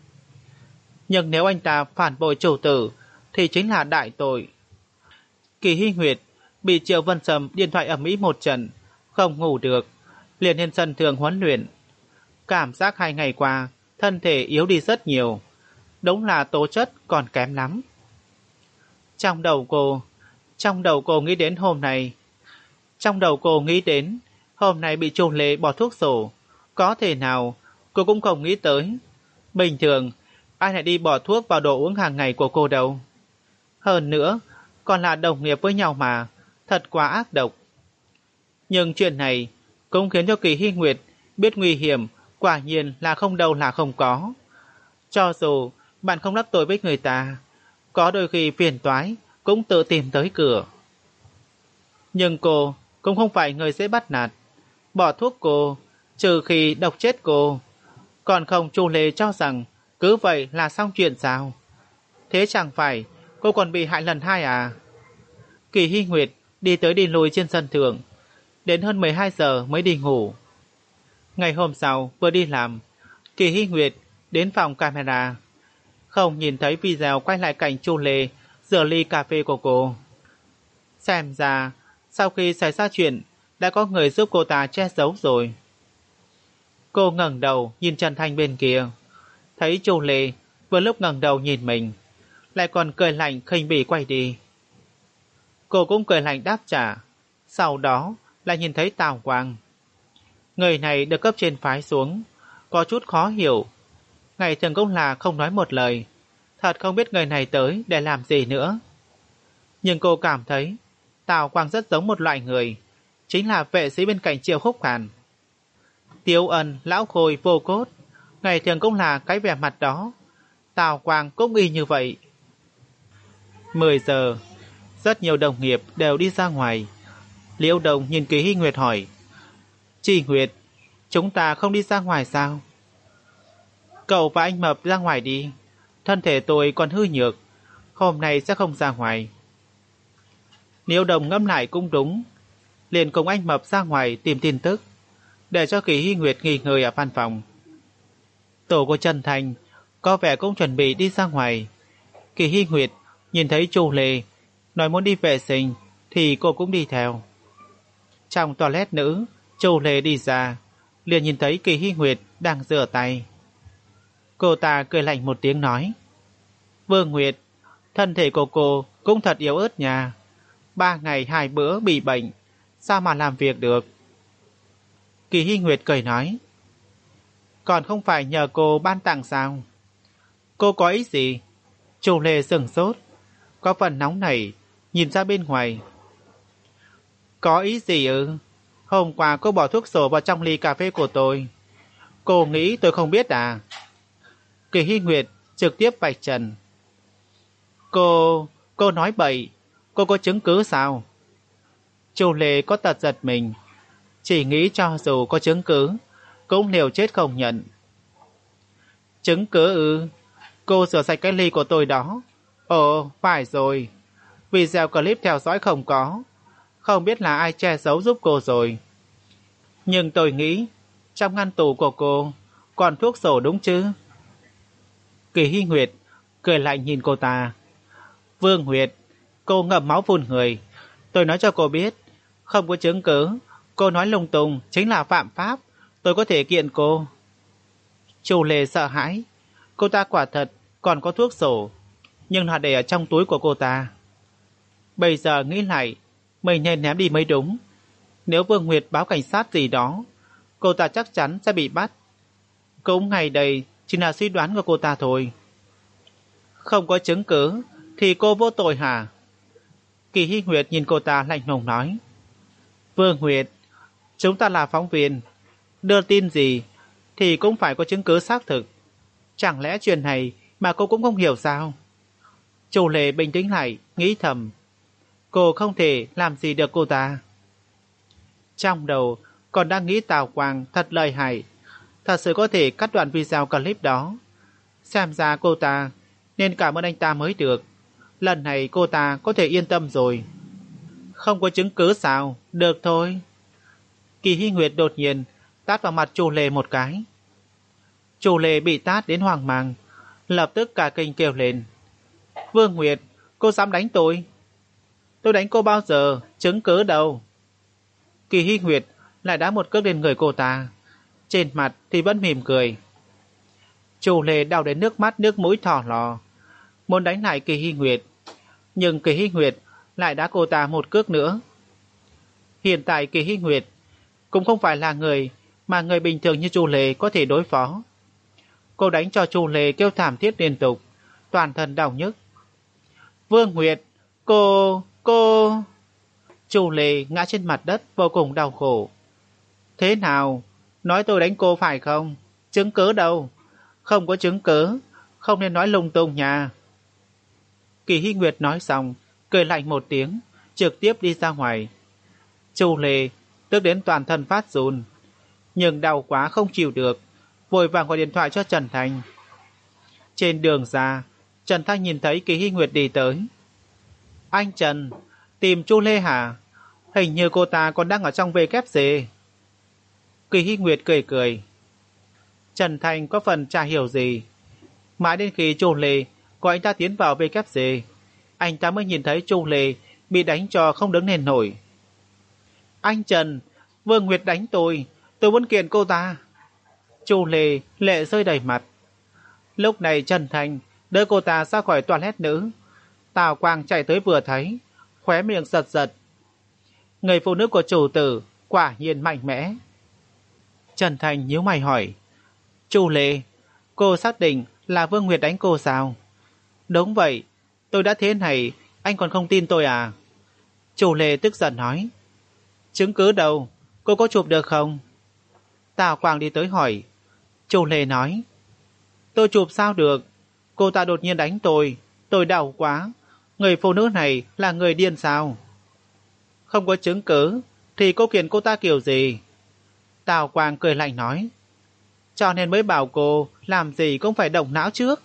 Nhưng nếu anh ta phản bội chủ tử thì chính là đại tội. Kỳ Hy Nguyệt bị Triệu Vân Dâm điện thoại ầm ĩ một trận, không ngủ được, liền lên sân thường huấn luyện. Cảm giác hai ngày qua thân thể yếu đi rất nhiều, đúng là tố chất còn kém lắm. Trong đầu cô, trong đầu cô nghĩ đến hôm nay, trong đầu cô nghĩ đến hôm nay bị Chu Lệ bỏ thuốc sổ, có thể nào cô cũng không nghĩ tới. Bình thường ai lại đi bỏ thuốc vào đồ uống hàng ngày của cô đâu. Hơn nữa còn là đồng nghiệp với nhau mà, thật quá ác độc. Nhưng chuyện này cũng khiến cho Kỳ Hy Nguyệt biết nguy hiểm quả nhiên là không đâu là không có. Cho dù bạn không đắc tội với người ta, có đôi khi phiền toái cũng tự tìm tới cửa. Nhưng cô cũng không phải người dễ bắt nạt. Bỏ thuốc cô, trừ khi độc chết cô, còn không Chu Lê cho rằng cứ vậy là xong chuyện sao? Thế chẳng phải cô còn bị hại lần hai à? Kỳ Hy Nguyệt đi tới đi lui trên sân thượng, đến hơn mười hai giờ mới đi ngủ. Ngày hôm sau vừa đi làm, Kỳ Hy Nguyệt đến phòng camera, không nhìn thấy video quay lại cảnh Chu Lê rửa ly cà phê của cô. Xem ra sau khi xảy ra chuyện đã có người giúp cô ta che giấu rồi. Cô ngẩng đầu nhìn Trần Thanh bên kia, thấy Chu Lê vừa lúc ngẩng đầu nhìn mình, lại còn cười lạnh khinh bỉ quay đi. Cô cũng cười lạnh đáp trả. Sau đó lại nhìn thấy Tào Quang. Người này được cấp trên phái xuống, có chút khó hiểu. Ngày thường cũng là không nói một lời, thật không biết người này tới để làm gì nữa. Nhưng cô cảm thấy Tào Quang rất giống một loại người, chính là vệ sĩ bên cạnh Triệu Húc Hàn. Tiêu Ân, lão khôi vô cốt, ngày thường cũng là cái vẻ mặt đó. Tào Quang cũng y như vậy. Mười giờ, rất nhiều đồng nghiệp đều đi ra ngoài. Liễu Đồng nhìn Kỳ Hy Nguyệt hỏi. Chị Nguyệt, chúng ta không đi ra ngoài sao? Cậu và anh Mập ra ngoài đi. Thân thể tôi còn hư nhược, hôm nay sẽ không ra ngoài. Liễu Đồng ngẫm lại cũng đúng, liền cùng anh Mập ra ngoài tìm tin tức, để cho Kỳ Hy Nguyệt nghỉ ngơi ở văn phòng. Tổ của Trần Thành có vẻ cũng chuẩn bị đi ra ngoài. Kỳ Hy Nguyệt nhìn thấy Chu Lê nói muốn đi vệ sinh thì cô cũng đi theo. Trong toilet nữ, Chu Lê đi ra, liền nhìn thấy Kỳ Hy Nguyệt đang rửa tay. Cô ta cười lạnh một tiếng nói. Vương Nguyệt, thân thể của cô cũng thật yếu ớt nha. Ba ngày hai bữa bị bệnh, sao mà làm việc được? Kỳ Hy Nguyệt cười nói. Còn không phải nhờ cô ban tặng sao? Cô có ý gì? Chu Lê sửng sốt, có phần nóng nảy, nhìn ra bên ngoài. Có ý gì ư? Hôm qua cô bỏ thuốc sổ vào trong ly cà phê của tôi. Cô nghĩ tôi không biết à? Kỳ Hy Nguyệt trực tiếp vạch trần. Cô... cô nói bậy. Cô có chứng cứ sao? Chu Lê có tật giật mình, chỉ nghĩ cho dù có chứng cứ cũng liều chết không nhận. Chứng cứ ư? Cô rửa sạch cái ly của tôi đó. Ồ, phải rồi. Video clip theo dõi không có. Không biết là ai che giấu giúp cô rồi. Nhưng tôi nghĩ trong ngăn tủ của cô còn thuốc sổ đúng chứ? Kỳ Hy Nguyệt cười lạnh nhìn cô ta. Vương Nguyệt, cô ngậm máu phun người. Tôi nói cho cô biết, không có chứng cứ, cô nói lung tung chính là phạm pháp. Tôi có thể kiện cô. Chu Lê sợ hãi. Cô ta quả thật còn có thuốc sổ, nhưng là để ở trong túi của cô ta. Bây giờ nghĩ lại, mình nên ném đi mới đúng. Nếu Vương Nguyệt báo cảnh sát gì đó, cô ta chắc chắn sẽ bị bắt. Cũng ngày đây chỉ là suy đoán của cô ta thôi. Không có chứng cứ thì cô vô tội hả? Kỳ Hy Nguyệt nhìn cô ta lạnh lùng nói. Vương Nguyệt, chúng ta là phóng viên, đưa tin gì thì cũng phải có chứng cứ xác thực. Chẳng lẽ chuyện này mà cô cũng không hiểu sao? Chu Lê bình tĩnh lại, nghĩ thầm. Cô không thể làm gì được cô ta. Trong đầu còn đang nghĩ Tào Quang thật lợi hại, thật sự có thể cắt đoạn video clip đó. Xem ra cô ta nên cảm ơn anh ta mới được. Lần này cô ta có thể yên tâm rồi. Không có chứng cứ sao? Được thôi. Kỳ Hy Nguyệt đột nhiên tát vào mặt Chu Lê một cái. Chu Lê bị tát đến hoang mang, lập tức cả kinh kêu lên. Vương Nguyệt, cô dám đánh tôi? Tôi đánh cô bao giờ? Chứng cứ đâu? Kỳ Hy Nguyệt lại đá một cước lên người cô ta, trên mặt thì vẫn mỉm cười. Chu Lê đau đến nước mắt nước mũi thỏ lò, muốn đánh lại Kỳ Hy Nguyệt, nhưng Kỳ Hy Nguyệt lại đá cô ta một cước nữa. Hiện tại Kỳ Hy Nguyệt cũng không phải là người mà người bình thường như Chu Lê có thể đối phó. Cô đánh cho Chu Lê kêu thảm thiết liên tục, toàn thân đau nhức. Vương Nguyệt, cô, cô... Chu Lê ngã trên mặt đất vô cùng đau khổ. Thế nào? Nói tôi đánh cô phải không? Chứng cứ đâu? Không có chứng cứ, không nên nói lung tung nha. Kỳ Hy Nguyệt nói xong, cười lạnh một tiếng, trực tiếp đi ra ngoài. Chu Lê tức đến toàn thân phát run, nhưng đau quá không chịu được, vội vàng gọi điện thoại cho Trần Thành. Trên đường ra, Trần Thành nhìn thấy Kỳ Hy Nguyệt đi tới. Anh Trần, tìm Chu Lê hả? Hình như cô ta còn đang ở trong vê kép xê. Kỳ Hy Nguyệt cười cười. Trần Thành có phần chả hiểu gì. Mãi đến khi Chu Lê gọi anh ta tiến vào vê kép xê, anh ta mới nhìn thấy Chu Lê bị đánh cho không đứng lên nổi. Anh Trần, Vương Nguyệt đánh tôi, tôi muốn kiện cô ta. Chu Lê lệ rơi đầy mặt. Lúc này Trần Thành đỡ cô ta ra khỏi toilet nữ. Tào Quang chạy tới vừa thấy, khóe miệng giật giật. Người phụ nữ của chủ tử quả nhiên mạnh mẽ. Trần Thành nhíu mày hỏi. Chu Lê, cô xác định là Vương Nguyệt đánh cô sao? Đúng vậy, tôi đã thế này, anh còn không tin tôi à? Chu Lê tức giận nói. Chứng cứ đâu? Cô có chụp được không? Tào Quang đi tới hỏi. Chu Lê nói. Tôi chụp sao được? Cô ta đột nhiên đánh tôi, tôi đau quá. Người phụ nữ này là người điên sao? Không có chứng cứ thì cô kiện cô ta kiểu gì? Tào Quang cười lạnh nói. Cho nên mới bảo cô làm gì cũng phải động não trước.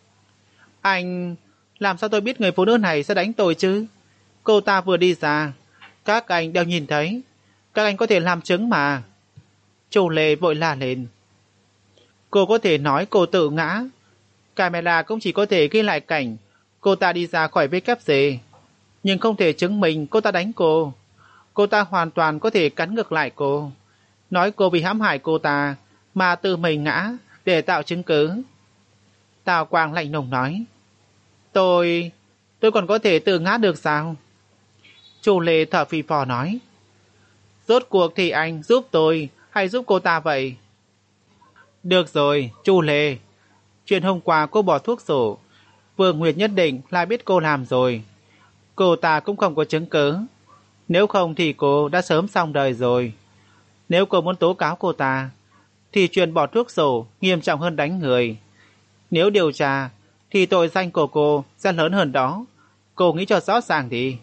Anh... làm sao tôi biết người phụ nữ này sẽ đánh tôi chứ? Cô ta vừa đi ra, các anh đều nhìn thấy. Các anh có thể làm chứng mà. Chu Lê vội la lên. Cô có thể nói cô tự ngã. Camera cũng chỉ có thể ghi lại cảnh cô ta đi ra khỏi vê kép xê, nhưng không thể chứng minh cô ta đánh cô. Cô ta hoàn toàn có thể cắn ngược lại cô, nói cô vì hãm hại cô ta mà tự mình ngã để tạo chứng cứ. Tào Quang lạnh lùng nói. Tôi... tôi còn có thể tự ngã được sao? Chu Lê thở phì phò nói. Rốt cuộc thì anh giúp tôi hay giúp cô ta vậy? Được rồi, Chu Lê. Chuyện hôm qua cô bỏ thuốc sổ, Vương Nguyệt nhất định lại biết cô làm rồi. Cô ta cũng không có chứng cứ. Nếu không thì cô đã sớm xong đời rồi. Nếu cô muốn tố cáo cô ta, thì chuyện bỏ thuốc sổ nghiêm trọng hơn đánh người. Nếu điều tra, thì tội danh của cô sẽ lớn hơn đó. Cô nghĩ cho rõ ràng đi.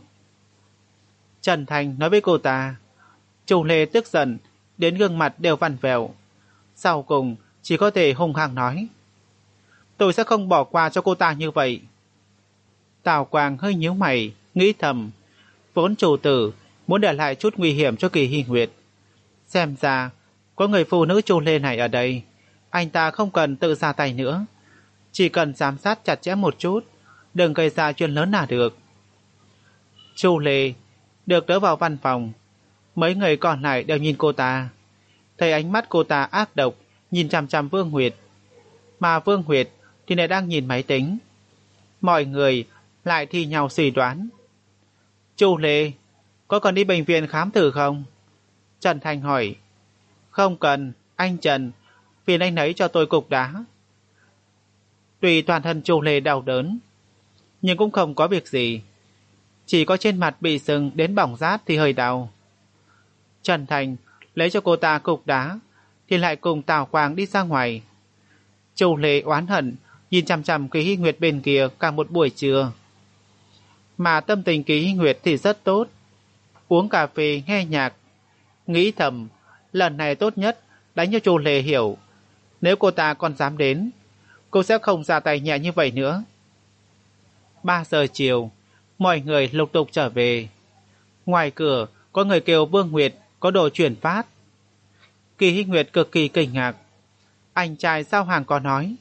Trần Thành nói với cô ta. Chu Lê tức giận đến gương mặt đều vằn vẹo. Sau cùng chỉ có thể hung hăng nói. Tôi sẽ không bỏ qua cho cô ta như vậy. Tào Quang hơi nhíu mày, nghĩ thầm. Vốn chủ tử muốn để lại chút nguy hiểm cho Kỳ Hy Nguyệt. Xem ra có người phụ nữ Chu Lê này ở đây, anh ta không cần tự ra tay nữa. Chỉ cần giám sát chặt chẽ một chút, đừng gây ra chuyện lớn là được. Chu Lê được đỡ vào văn phòng. Mấy người còn lại đều nhìn cô ta. Thấy ánh mắt cô ta ác độc, nhìn chằm chằm Vương Huyệt. Mà Vương Huyệt thì lại đang nhìn máy tính. Mọi người lại thi nhau suy đoán. Chu Lê, có cần đi bệnh viện khám thử không? Trần Thành hỏi. Không cần, anh Trần, phiền anh ấy cho tôi cục đá. Tuy toàn thân Chu Lê đau đớn, nhưng cũng không có việc gì. Chỉ có trên mặt bị sưng đến bỏng rát thì hơi đau. Trần Thành lấy cho cô ta cục đá, thì lại cùng Tào Quang đi ra ngoài. Chu Lê oán hận nhìn chằm chằm Kỳ Hy Nguyệt bên kia cả một buổi trưa. Mà tâm tình Kỳ Hy Nguyệt thì rất tốt. Uống cà phê nghe nhạc, nghĩ thầm lần này tốt nhất đánh cho Chu Lê hiểu. Nếu cô ta còn dám đến, cô sẽ không ra tay nhẹ như vậy nữa. Ba giờ chiều, mọi người lục tục trở về. Ngoài cửa có người kêu Vương Nguyệt có đồ chuyển phát. Kỳ Hy Nguyệt cực kỳ kinh ngạc. Anh trai giao hàng có nói.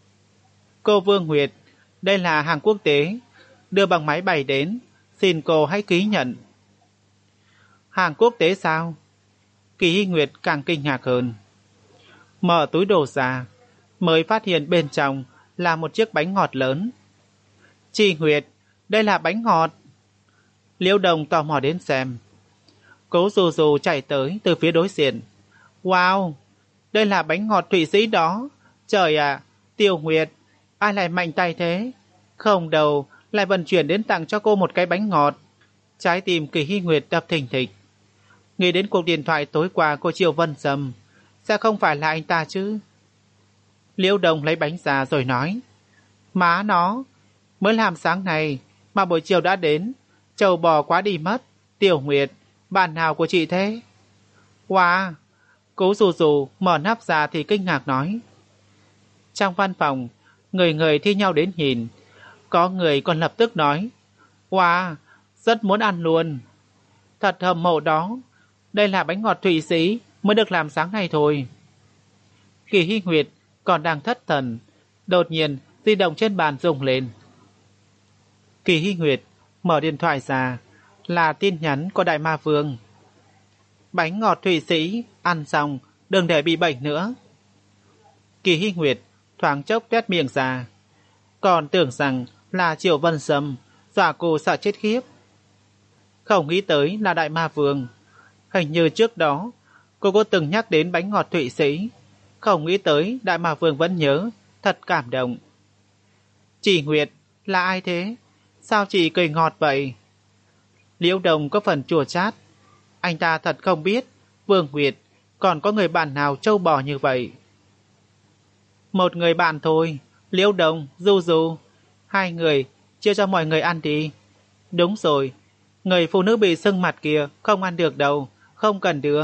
Cô Vương Nguyệt, đây là hàng quốc tế, đưa bằng máy bay đến, xin cô hãy ký nhận. Hàng quốc tế sao? Kỳ Hy Nguyệt càng kinh ngạc hơn. Mở túi đồ ra, mới phát hiện bên trong là một chiếc bánh ngọt lớn. Chị Nguyệt, đây là bánh ngọt. Liễu Đồng tò mò đến xem. Cố Dù Dù chạy tới từ phía đối diện. Wow, đây là bánh ngọt Thụy Sĩ đó. Trời ạ, à, Tiêu Nguyệt, ai lại mạnh tay thế? Không đâu, lại vận chuyển đến tặng cho cô một cái bánh ngọt. Trái tim Kỳ Hy Nguyệt đập thình thịch. Nghĩ đến cuộc điện thoại tối qua của Triệu Vân Sâm, sẽ không phải là anh ta chứ? Liễu Đồng lấy bánh ra rồi nói. Má nó, mới làm sáng này mà buổi chiều đã đến, trâu bò quá đi mất. Tiểu Nguyệt, bạn nào của chị thế? Wow, Cố Dù Dù mở nắp ra thì kinh ngạc nói. Trong văn phòng, người người thi nhau đến nhìn. Có người còn lập tức nói. Wow, rất muốn ăn luôn. Thật hâm mộ đó. Đây là bánh ngọt Thụy Sĩ mới được làm sáng nay thôi. Kỳ Hy Nguyệt còn đang thất thần, đột nhiên di động trên bàn rung lên. Kỳ Hy Nguyệt mở điện thoại ra, là tin nhắn của Đại Ma Vương. Bánh ngọt Thụy Sĩ, ăn xong, đừng để bị bệnh nữa. Kỳ Hy Nguyệt thoáng chốc tuét miệng ra, còn tưởng rằng là Triệu Vân Sâm, dọa cô sợ chết khiếp. Không nghĩ tới là Đại Ma Vương. Hình như trước đó cô có từng nhắc đến bánh ngọt Thụy Sĩ. Không nghĩ tới Đại Ma Vương vẫn nhớ, thật cảm động. Chị Nguyệt, là ai thế? Sao chị cười ngọt vậy? Liễu Đồng có phần chua chát. Anh ta thật không biết Vương Nguyệt còn có người bạn nào trâu bò như vậy. Một người bạn thôi. Liễu Đồng, Du Du, hai người chia cho mọi người ăn đi. Đúng rồi, người phụ nữ bị sưng mặt kia không ăn được đâu, không cần đưa.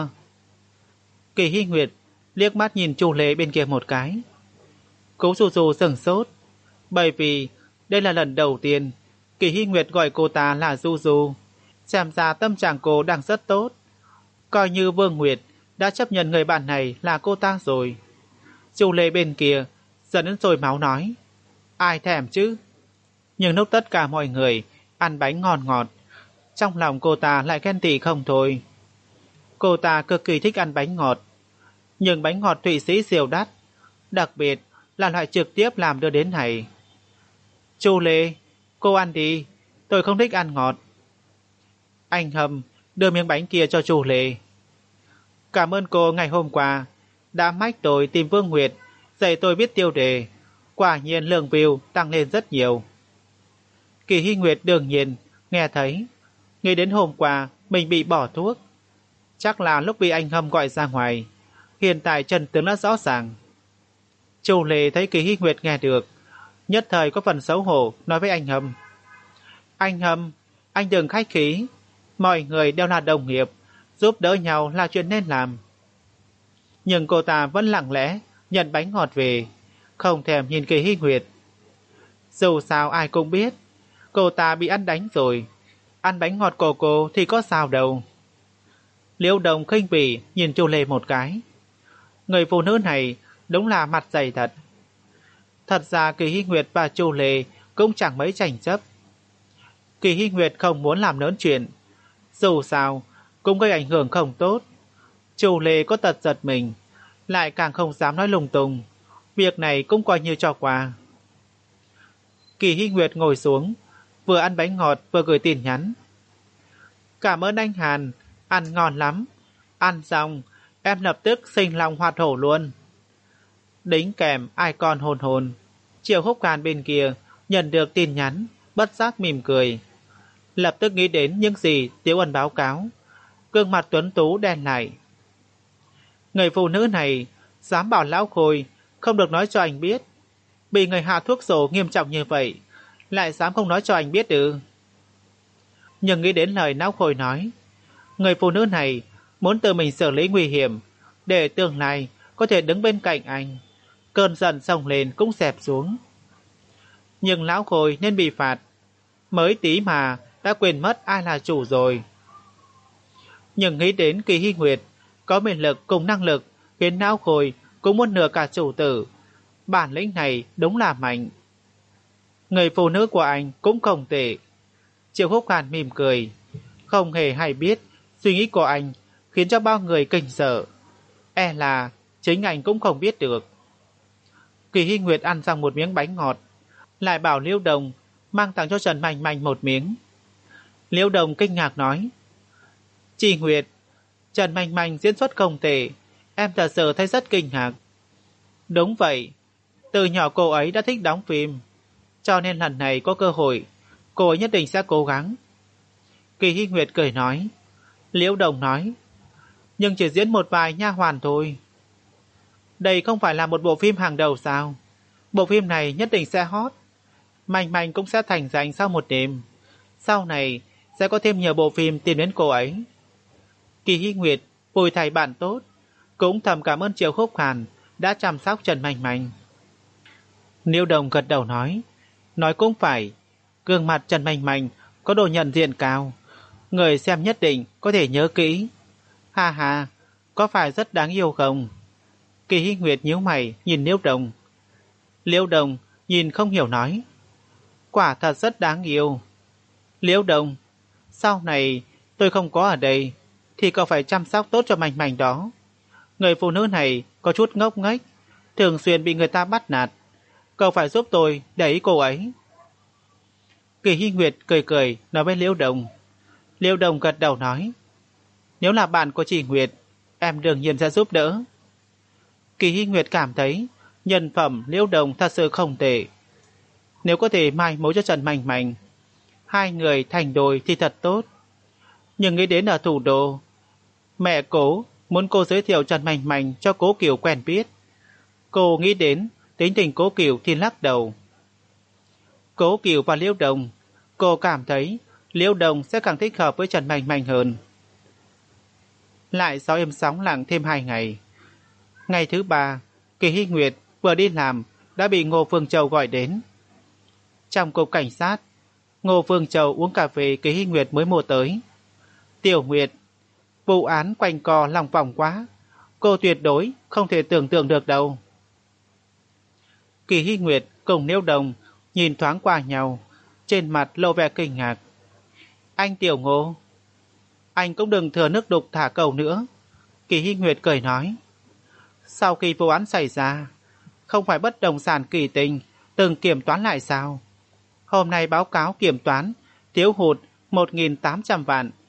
Kỳ Hy Nguyệt liếc mắt nhìn Chu Lê bên kia một cái. Cố Du Du sửng sốt, bởi vì đây là lần đầu tiên Kỳ Hy Nguyệt gọi cô ta là Du Du. Xem ra tâm trạng cô đang rất tốt. Coi như Vương Nguyệt đã chấp nhận người bạn này là cô ta rồi. Chu Lê bên kia dẫn đến sôi máu nói. Ai thèm chứ? Nhưng lúc tất cả mọi người ăn bánh ngon ngọt, trong lòng cô ta lại ghen tị không thôi. Cô ta cực kỳ thích ăn bánh ngọt, nhưng bánh ngọt Thụy Sĩ siêu đắt, đặc biệt là loại trực tiếp làm đưa đến này. Chu Lê, cô ăn đi, tôi không thích ăn ngọt. Anh Hâm đưa miếng bánh kia cho Chu Lệ. Cảm ơn cô ngày hôm qua đã mách tôi tìm Vương Nguyệt, dạy tôi biết tiêu đề. Quả nhiên lượng view tăng lên rất nhiều. Kỳ Hy Nguyệt đương nhiên nghe thấy, nghĩ đến hôm qua mình bị bỏ thuốc. Chắc là lúc bị anh Hâm gọi ra ngoài. Hiện tại chân tướng đã rõ ràng. Chu Lệ thấy Kỳ Hy Nguyệt nghe được, nhất thời có phần xấu hổ nói với anh Hâm. Anh Hâm, anh đừng khách khí. Mọi người đều là đồng nghiệp, giúp đỡ nhau là chuyện nên làm. Nhưng cô ta vẫn lặng lẽ nhận bánh ngọt về, không thèm nhìn Kỳ Hy Nguyệt. Dù sao ai cũng biết cô ta bị ăn đánh rồi, ăn bánh ngọt của cô thì có sao đâu. Liễu Đồng khinh bỉ nhìn Chu Lệ một cái. Người phụ nữ này đúng là mặt dày thật. Thật ra Kỳ Hy Nguyệt và Chu Lệ cũng chẳng mấy tranh chấp. Kỳ Hy Nguyệt không muốn làm lớn chuyện, dù sao cũng gây ảnh hưởng không tốt. Chu Lệ có tật giật mình, lại càng không dám nói lung tung. Việc này cũng coi như cho qua. Kỳ Hy Nguyệt ngồi xuống, vừa ăn bánh ngọt vừa gửi tin nhắn. Cảm ơn anh Hàn, ăn ngon lắm. Ăn xong, em lập tức sinh lòng hoạt hổ luôn. Đính kèm ai con hồn hồn. Triệu Húc Hàn bên kia nhận được tin nhắn, bất giác mỉm cười. Lập tức nghĩ đến những gì Tiếu Ân báo cáo. Gương mặt tuấn tú đen lại. Người phụ nữ này dám bảo lão Khôi không được nói cho anh biết. Bị người hạ thuốc sổ nghiêm trọng như vậy, lại dám không nói cho anh biết ư? Nhưng nghĩ đến lời lão Khôi nói, người phụ nữ này muốn tự mình xử lý nguy hiểm, để tương lai có thể đứng bên cạnh anh. Cơn giận xông lên cũng xẹp xuống. Nhưng lão Khôi nên bị phạt. Mới tí mà đã quên mất ai là chủ rồi. Nhưng nghĩ đến Kỳ Hy Nguyệt có mệnh lực cùng năng lực, khiến lão Khôi cũng muốn nửa cả chủ tử. Bản lĩnh này đúng là mạnh. Người phụ nữ của anh cũng không tệ. Triệu Húc Hàn mỉm cười, không hề hay biết suy nghĩ của anh khiến cho bao người kinh sợ. E là chính anh cũng không biết được. Kỳ Hy Nguyệt ăn xong một miếng bánh ngọt, lại bảo Liễu Đồng mang tặng cho Trần Mạnh Mạnh một miếng. Liễu Đồng kinh ngạc nói, chị Nguyệt, Trần Mạnh Mạnh diễn xuất không tệ, em thật sự thấy rất kinh ngạc. Đúng vậy, từ nhỏ cô ấy đã thích đóng phim, cho nên lần này có cơ hội, cô ấy nhất định sẽ cố gắng. Kỳ Hy Nguyệt cười nói. Liễu Đồng nói, nhưng chỉ diễn một vài nha hoàn thôi. Đây không phải là một bộ phim hàng đầu sao? Bộ phim này nhất định sẽ hot. Mạnh Mạnh cũng sẽ thành danh sau một đêm. Sau này sẽ có thêm nhiều bộ phim tìm đến cô ấy. Kỳ Hy Nguyệt vui thầy bạn tốt, cũng thầm cảm ơn Triệu Húc Hàn đã chăm sóc Trần Mạnh Mạnh. Liễu Đồng gật đầu nói, nói cũng phải, gương mặt Trần Mạnh Mạnh có độ nhận diện cao, người xem nhất định có thể nhớ kỹ. Ha ha, có phải rất đáng yêu không? Kỳ Hy Nguyệt nhíu mày nhìn Liễu Đồng. Liễu Đồng nhìn không hiểu nói, quả thật rất đáng yêu. Liễu Đồng, sau này tôi không có ở đây thì cậu phải chăm sóc tốt cho Mạnh Mạnh đó. Người phụ nữ này có chút ngốc nghếch, thường xuyên bị người ta bắt nạt. Cậu phải giúp tôi để ý cô ấy. Kỳ Hy Nguyệt cười cười nói với Liễu Đồng. Liễu Đồng gật đầu nói, nếu là bạn của chị Nguyệt, em đương nhiên sẽ giúp đỡ. Kỳ Hy Nguyệt cảm thấy nhân phẩm Liễu Đồng thật sự không tệ. Nếu có thể mai mối cho Trần Mạnh Mạnh, hai người thành đôi thì thật tốt. Nhưng nghĩ đến ở thủ đô, mẹ Cố muốn cô giới thiệu Trần Mạnh Mạnh cho Cố Kiều quen biết. Cô nghĩ đến tính tình Cố Kiều thì lắc đầu. Cố Kiều và Liễu Đồng, cô cảm thấy Liễu Đồng sẽ càng thích hợp với Trần Mạnh Mạnh hơn. Lại sau êm sóng lặng thêm hai ngày. Ngày thứ ba, Kỳ Hy Nguyệt vừa đi làm đã bị Ngô Phương Châu gọi đến. Trong cục cảnh sát, Ngô Phương Châu uống cà phê Kỳ Hy Nguyệt mới mua tới. Tiểu Nguyệt, vụ án quanh co lòng vòng quá, cô tuyệt đối không thể tưởng tượng được đâu. Kỳ Hy Nguyệt cùng Liễu Đồng nhìn thoáng qua nhau, trên mặt lộ vẻ kinh ngạc. Anh Tiểu Ngô, anh cũng đừng thừa nước đục thả cầu nữa. Kỳ Hy Nguyệt cười nói. Sau khi vụ án xảy ra, không phải bất động sản Kỳ Tình từng kiểm toán lại sao? Hôm nay báo cáo kiểm toán thiếu hụt một nghìn tám trăm vạn,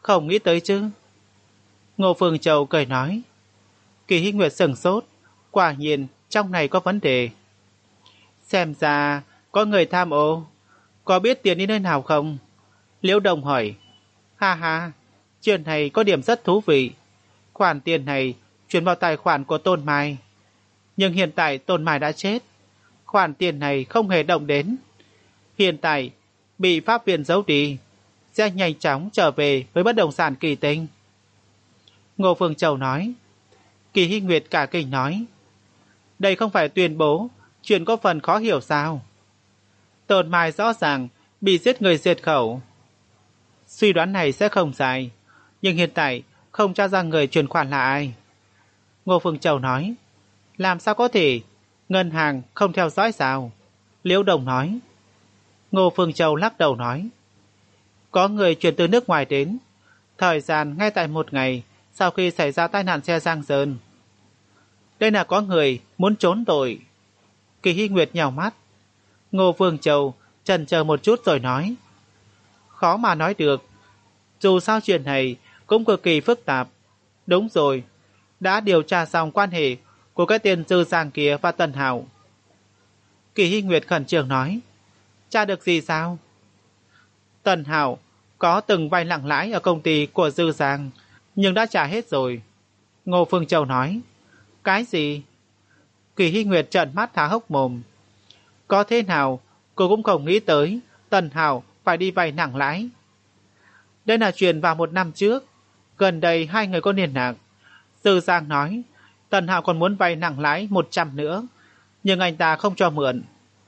Không nghĩ tới chứ. Ngô Phương Châu cười nói. Kỳ Hinh Nguyệt sừng sốt, quả nhiên trong này có vấn đề. Xem ra có người tham ô, có biết tiền đi nơi nào không? Liễu Đồng hỏi. Ha ha, chuyện này có điểm rất thú vị. Khoản tiền này chuyển vào tài khoản của Tôn Mai. Nhưng hiện tại Tôn Mai đã chết. Khoản tiền này không hề động đến. Hiện tại bị pháp viện giấu đi, sẽ nhanh chóng trở về với bất động sản Kỳ Tinh. Ngô Phương Châu nói. Kỳ Hinh Nguyệt cả kinh nói. Đây không phải tuyên bố chuyện có phần khó hiểu sao? Tôn Mai rõ ràng bị giết người diệt khẩu. Suy đoán này sẽ không sai, nhưng hiện tại không tra ra người chuyển khoản là ai. Ngô Phương Châu nói. Làm sao có thể? Ngân hàng không theo dõi sao? Liễu Đồng nói. Ngô Phương Châu lắc đầu nói. Có người chuyển từ nước ngoài đến, thời gian ngay tại một ngày sau khi xảy ra tai nạn xe Giang Sơn. Đây là có người muốn trốn tội. Kỳ Hy Nguyệt nhào mắt. Ngô Phương Châu chần chờ một chút rồi nói. Khó mà nói được. Dù sao chuyện này cũng cực kỳ phức tạp. Đúng rồi, đã điều tra xong quan hệ của cái tiền Dư Giang kia và Tần Hạo. Kỳ Hy Nguyệt khẩn trương nói. Tra được gì sao? Tần Hạo có từng vay nặng lãi ở công ty của Dư Giang, nhưng đã trả hết rồi. Ngô Phương Châu nói. Cái gì? Kỳ Hy Nguyệt trợn mắt há hốc mồm. Có thế nào cô cũng không nghĩ tới Tần Hạo phải đi vay nặng lãi. Đây là chuyện vào một năm trước. Gần đây hai người có liên lạc. Dư Giang nói Tần Hạo còn muốn vay nặng lãi một trăm nữa, nhưng anh ta không cho mượn.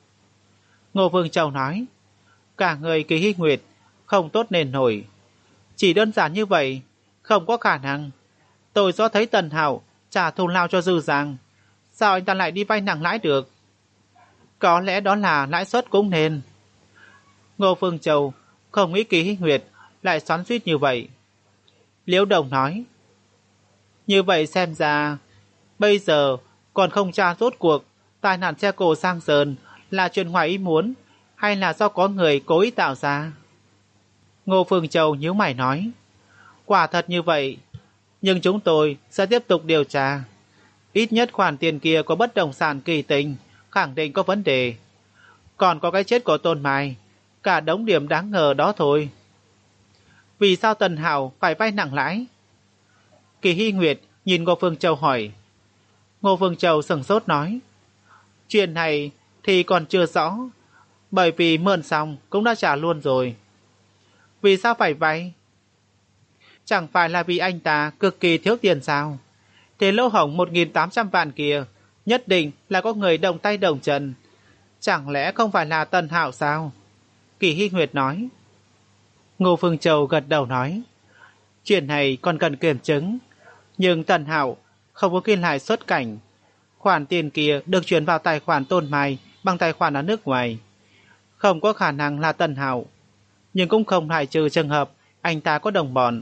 Ngô Vương Châu nói. Cả người Kỳ Hy Nguyệt không tốt nên nổi. Chỉ đơn giản như vậy, không có khả năng. Tôi do thấy Tần Hạo trả thù lao cho Dư Giang, sao anh ta lại đi vay nặng lãi được? Có lẽ đó là lãi suất cũng nên. Ngô Phương Châu không nghĩ Kỳ Hy Nguyệt lại xoắn xuýt như vậy. Liễu Đồng nói. Như vậy xem ra bây giờ còn không tra rốt cuộc tai nạn xe cộ Giang Sơn là chuyện ngoài ý muốn hay là do có người cố ý tạo ra. Ngô Phương Châu nhíu mày nói. Quả thật như vậy, nhưng chúng tôi sẽ tiếp tục điều tra. Ít nhất khoản tiền kia có bất động sản Kỳ Tinh khẳng định có vấn đề. Còn có cái chết của Tôn Mai, cả đống điểm đáng ngờ đó thôi. Vì sao Tần Hạo phải vay nặng lãi? Kỳ Hy Nguyệt nhìn Ngô Phương Châu hỏi. Ngô Phương Châu sửng sốt nói. Chuyện này thì còn chưa rõ, bởi vì mượn xong cũng đã trả luôn rồi. Vì sao phải vay? Chẳng phải là vì anh ta cực kỳ thiếu tiền sao? Thế lỗ hổng một nghìn tám trăm vạn kia nhất định là có người động tay động chân. Chẳng lẽ không phải là Tần Hạo sao? Kỳ Hy Nguyệt nói. Ngô Phương Châu gật đầu nói. Chuyện này còn cần kiểm chứng, nhưng Tần Hạo không có ghi lại xuất cảnh. Khoản tiền kia được chuyển vào tài khoản Tôn Mai bằng tài khoản ở nước ngoài. Không có khả năng là Tần Hạo, nhưng cũng không loại trừ trường hợp anh ta có đồng bọn.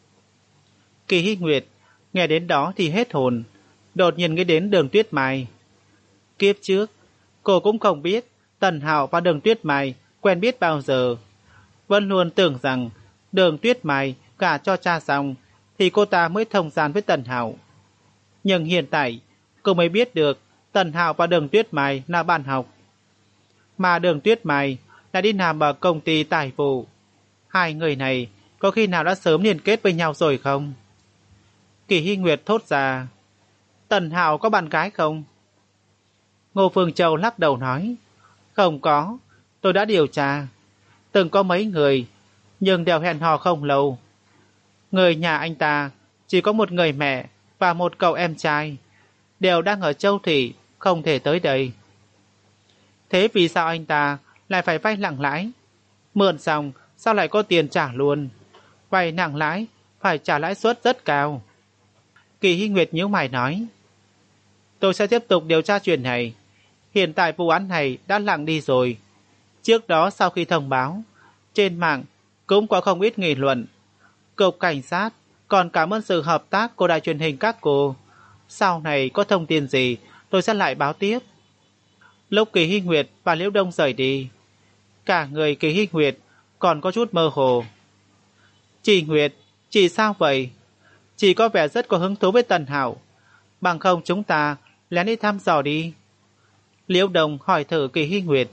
Kỳ Hy Nguyệt nghe đến đó thì hết hồn, đột nhiên nghĩ đến Đường Tuyết Mai. Kiếp trước cô cũng không biết Tần Hạo và Đường Tuyết Mai quen biết bao giờ, vẫn luôn tưởng rằng Đường Tuyết Mai gả cho cha xong thì cô ta mới thông gian với Tần Hạo. Nhưng hiện tại cô mới biết được Tần Hạo và Đường Tuyết Mai là bạn học, mà Đường Tuyết Mai đã đi làm ở công ty tài vụ. Hai người này có khi nào đã sớm liên kết với nhau rồi không? Kỳ Hy Nguyệt thốt ra. Tần Hạo có bạn gái không? Ngô Phương Châu lắc đầu nói. Không có, tôi đã điều tra. Từng có mấy người, nhưng đều hẹn hò không lâu. Người nhà anh ta chỉ có một người mẹ và một cậu em trai, đều đang ở Châu Thị, không thể tới đây. Thế vì sao anh ta lại phải vay nặng lãi? Mượn xong sao lại có tiền trả luôn? Vay nặng lãi phải trả lãi suất rất cao. Kỳ Hy Nguyệt nhíu mày nói. Tôi sẽ tiếp tục điều tra chuyện này. Hiện tại vụ án này đã lặng đi rồi. Trước đó sau khi thông báo, trên mạng cũng có không ít nghị luận. Cục cảnh sát còn cảm ơn sự hợp tác của đài truyền hình các cô. Sau này có thông tin gì tôi sẽ lại báo tiếp. Lúc Kỳ Hy Nguyệt và Liễu Đông rời đi, cả người Kỳ Hy Nguyệt còn có chút mơ hồ. Chị Nguyệt, Chị sao vậy? Chị có vẻ rất có hứng thú với Tần Hạo. Bằng không chúng ta lén đi thăm dò đi. Liễu Đồng hỏi thử Kỳ Hy Nguyệt.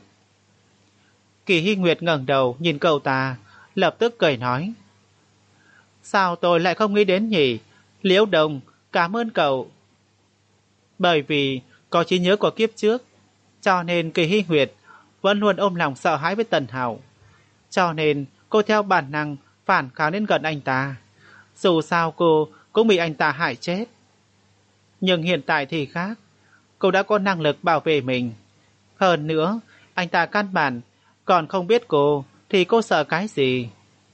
Kỳ Hy Nguyệt ngẩng đầu nhìn cậu ta, lập tức cười nói. Sao tôi lại không nghĩ đến nhỉ? Liễu Đồng, cảm ơn cậu. Bởi vì có trí nhớ của kiếp trước, cho nên Kỳ Hy Nguyệt vẫn luôn ôm lòng sợ hãi với Tần Hạo. Cho nên cô theo bản năng phản kháng đến gần anh ta. Dù sao cô cũng bị anh ta hại chết. Nhưng hiện tại thì khác. Cô đã có năng lực bảo vệ mình. Hơn nữa, anh ta căn bản còn không biết cô thì cô sợ cái gì.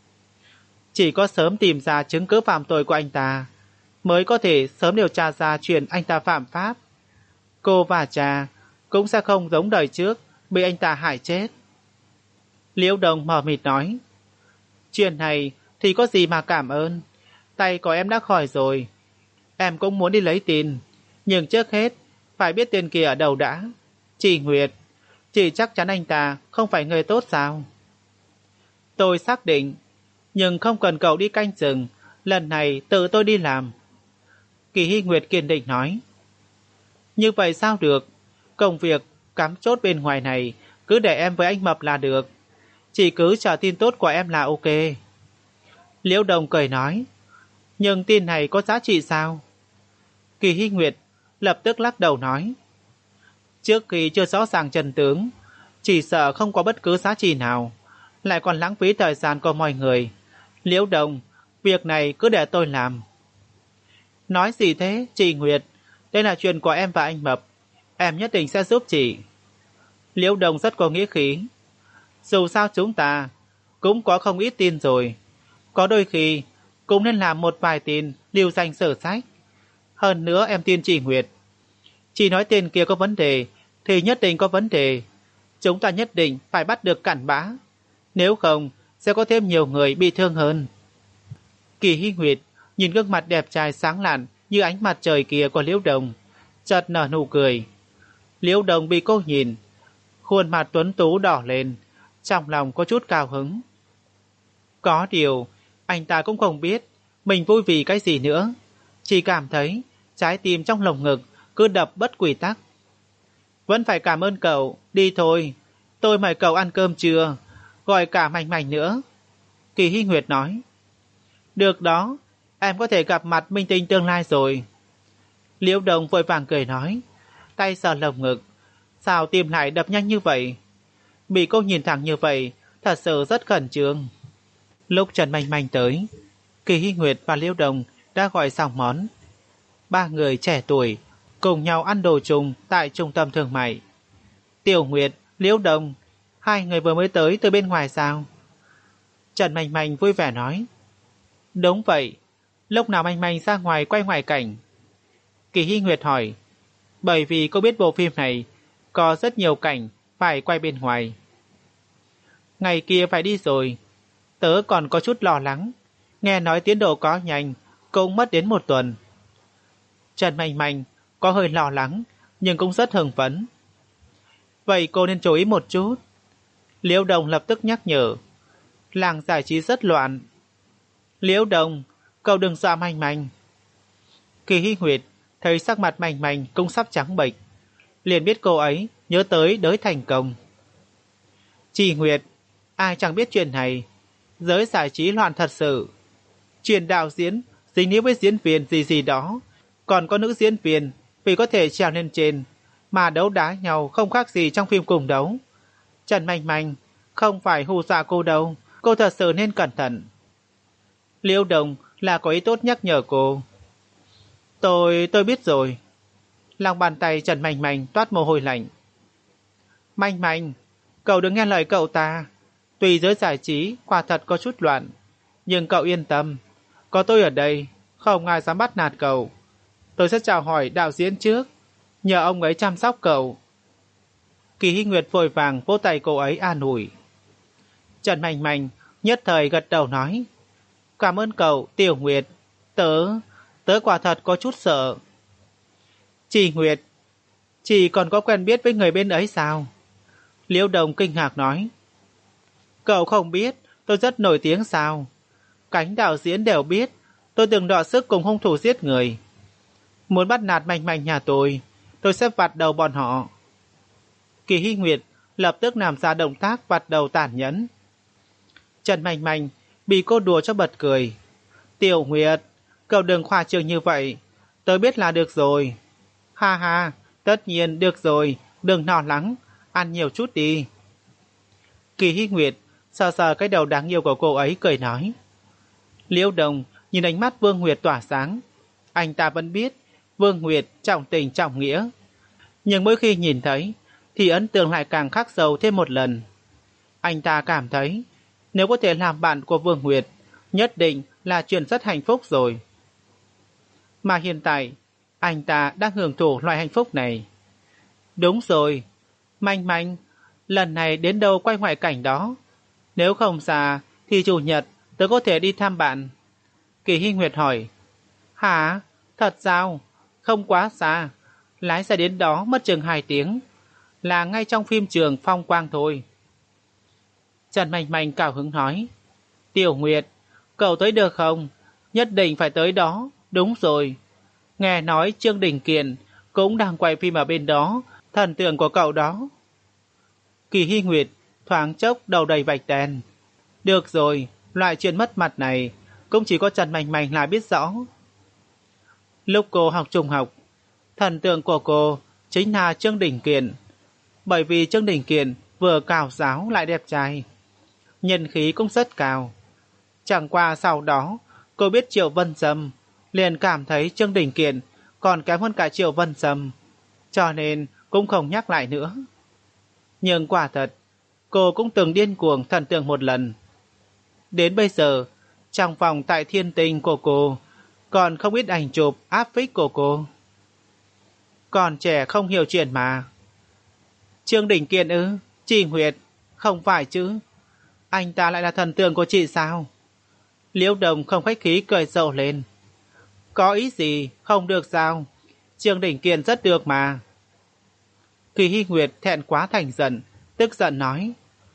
Chỉ có sớm tìm ra chứng cứ phạm tội của anh ta mới có thể sớm điều tra ra chuyện anh ta phạm pháp. Cô và cha cũng sẽ không giống đời trước bị anh ta hại chết. Liễu Đồng mờ mịt nói. Chuyện này thì có gì mà cảm ơn. Tay của em đã khỏi rồi. Em cũng muốn đi lấy tiền. Nhưng trước hết phải biết tiền kia ở đâu đã. Chị Nguyệt, chị chắc chắn anh ta không phải người tốt sao? Tôi xác định. Nhưng không cần cậu đi canh chừng. Lần này tự tôi đi làm. Kỳ Hy Nguyệt kiên định nói. Như vậy sao được? Công việc cắm chốt bên ngoài này cứ để em với anh Mập là được. Chỉ cứ chờ tin tốt của em là ok. Liễu Đồng cười nói. Nhưng tin này có giá trị sao? Kỳ Hy Nguyệt lập tức lắc đầu nói. Trước khi chưa rõ ràng chân tướng, chỉ sợ không có bất cứ giá trị nào, lại còn lãng phí thời gian của mọi người. Liễu Đồng, việc này cứ để tôi làm. Nói gì thế, chị Nguyệt? Đây là chuyện của em và anh Mập. Em nhất định sẽ giúp chị. Liễu Đồng rất có nghĩa khí. Dù sao chúng ta cũng có không ít tin rồi. Có đôi khi cũng nên làm một vài tin lưu danh sử sách. Hơn nữa em tin chị Nguyệt. Chị nói tên kia có vấn đề thì nhất định có vấn đề. Chúng ta nhất định phải bắt được cặn bã. Nếu không sẽ có thêm nhiều người bị thương hơn. Kỳ Hy Nguyệt nhìn gương mặt đẹp trai sáng lạn như ánh mặt trời kia của Liễu Đồng, chợt nở nụ cười. Liễu Đồng bị cô nhìn, khuôn mặt tuấn tú đỏ lên, trong lòng có chút cao hứng. Có điều, anh ta cũng không biết mình vui vì cái gì nữa, chỉ cảm thấy trái tim trong lồng ngực cứ đập bất quy tắc. Vẫn phải cảm ơn cậu, đi thôi, tôi mời cậu ăn cơm trưa, gọi cả Mành Mành nữa. Kỳ Hy Nguyệt nói. Được đó, em có thể gặp mặt minh tinh tương lai rồi. Liễu Đồng vội vàng cười nói, tay sờ lồng ngực. Sao tim lại đập nhanh như vậy? Bị cô nhìn thẳng như vậy, thật sự rất khẩn trương. Lúc Trần Mành Mành tới, Kỳ Hy Nguyệt và Liễu Đồng đã gọi xong món. Ba người trẻ tuổi cùng nhau ăn đồ chung tại trung tâm thương mại. Tiểu Nguyệt, Liễu Đồng, hai người vừa mới tới từ bên ngoài sao? Trần Mành Mành vui vẻ nói. Đúng vậy, lúc nào Mành Mành ra ngoài quay ngoại cảnh? Kỳ Hy Nguyệt hỏi. Bởi vì cô biết bộ phim này có rất nhiều cảnh phải quay bên ngoài. Ngày kia phải đi rồi, tớ còn có chút lo lắng. Nghe nói tiến độ có nhanh, cũng mất đến một tuần. Trần Mành Mành có hơi lo lắng, nhưng cũng rất hưng phấn. Vậy cô nên chú ý một chút. Liễu Đồng lập tức nhắc nhở. Làng giải trí rất loạn. Liễu Đồng, cậu đừng dọa Mành Mành. Kỳ Hy Nguyệt thấy sắc mặt Mành Mành cũng sắp trắng bệch, liền biết cô ấy nhớ tới đới thành công. Chị Nguyệt, ai chẳng biết chuyện này, giới giải trí loạn thật sự. Chuyện đạo diễn dính líu với diễn viên gì gì đó, còn có nữ diễn viên vì có thể trèo lên trên mà đấu đá nhau không khác gì trong phim cùng đấu. Trần Mành Mành không phải hù dọa cô đâu, cô thật sự nên cẩn thận. Liễu Đồng là có ý tốt nhắc nhở cô. Tôi, tôi biết rồi. Lòng bàn tay Trần Mành Mành toát mồ hôi lạnh. Mành Mành, cậu đừng nghe lời cậu ta. Tuy giới giải trí quả thật có chút loạn, nhưng cậu yên tâm, có tôi ở đây, không ai dám bắt nạt cậu. Tôi sẽ chào hỏi đạo diễn trước, nhờ ông ấy chăm sóc cậu. Kỳ Hy Nguyệt vội vàng vỗ tay cô ấy an ủi. Trần Mành Mành nhất thời gật đầu nói. Cảm ơn cậu, Tiểu Nguyệt. Tớ, tớ quả thật có chút sợ. Chị Nguyệt, chị còn có quen biết với người bên ấy sao? Liễu Đồng kinh ngạc nói. Cậu không biết tôi rất nổi tiếng sao? Cánh đạo diễn đều biết tôi từng đọ sức cùng hung thủ giết người. Muốn bắt nạt Manh Manh nhà tôi, tôi sẽ vặt đầu bọn họ. Kỳ Hy Nguyệt lập tức làm ra động tác vặt đầu tàn nhẫn. Trần Manh Manh bị cô đùa cho bật cười. Tiểu Nguyệt, cậu đừng khoa trương như vậy, tôi biết là được rồi. Ha ha, tất nhiên được rồi, đừng lo lắng, ăn nhiều chút đi. Kỳ Hy Nguyệt sờ sờ cái đầu đáng yêu của cô ấy cười nói. Liễu Đồng nhìn ánh mắt Vương Nguyệt tỏa sáng. Anh ta vẫn biết Vương Nguyệt trọng tình trọng nghĩa, nhưng mỗi khi nhìn thấy thì ấn tượng lại càng khắc sâu thêm một lần. Anh ta cảm thấy nếu có thể làm bạn của Vương Nguyệt, nhất định là chuyện rất hạnh phúc rồi. Mà hiện tại anh ta đang hưởng thụ loại hạnh phúc này. Đúng rồi, Manh Manh, lần này đến đâu quay ngoại cảnh đó. Nếu không xa thì chủ nhật tớ có thể đi thăm bạn. Kỳ Hy Nguyệt hỏi. Hả? Thật sao? Không quá xa, lái xe đến đó mất chừng hai tiếng, là ngay trong phim trường Phong Quang thôi. Trần Manh Manh cao hứng nói. Tiểu Nguyệt, cậu tới được không? Nhất định phải tới đó. Đúng rồi, nghe nói Trương Đình Kiền cũng đang quay phim ở bên đó, thần tượng của cậu đó. Kỳ Hy Nguyệt thoáng chốc đầu đầy vạch đen. Được rồi, loại chuyện mất mặt này cũng chỉ có Trần Manh Manh là biết rõ. Lúc cô học trung học, thần tượng của cô chính là Trương Đình Kiền. Bởi vì Trương Đình Kiền vừa cao giáo lại đẹp trai, nhân khí cũng rất cao. Chẳng qua sau đó cô biết Triệu Vân Sâm, liền cảm thấy Trương Đình Kiền còn kém hơn cả Triệu Vân Sâm, cho nên cũng không nhắc lại nữa. Nhưng quả thật, cô cũng từng điên cuồng thần tượng một lần. Đến bây giờ, trong phòng tại Thiên Tinh của cô còn không ít ảnh chụp áp phích của cô. Còn trẻ không hiểu chuyện mà. Trương Đình Kiền ư? Chị Nguyệt, không phải chứ? Anh ta lại là thần tượng của chị sao? Liễu Đồng không khách khí cười rộ lên. Có ý gì? Không được sao? Trương Đình Kiền rất được mà. Kỳ Hy Nguyệt thẹn quá thành giận, tức giận nói.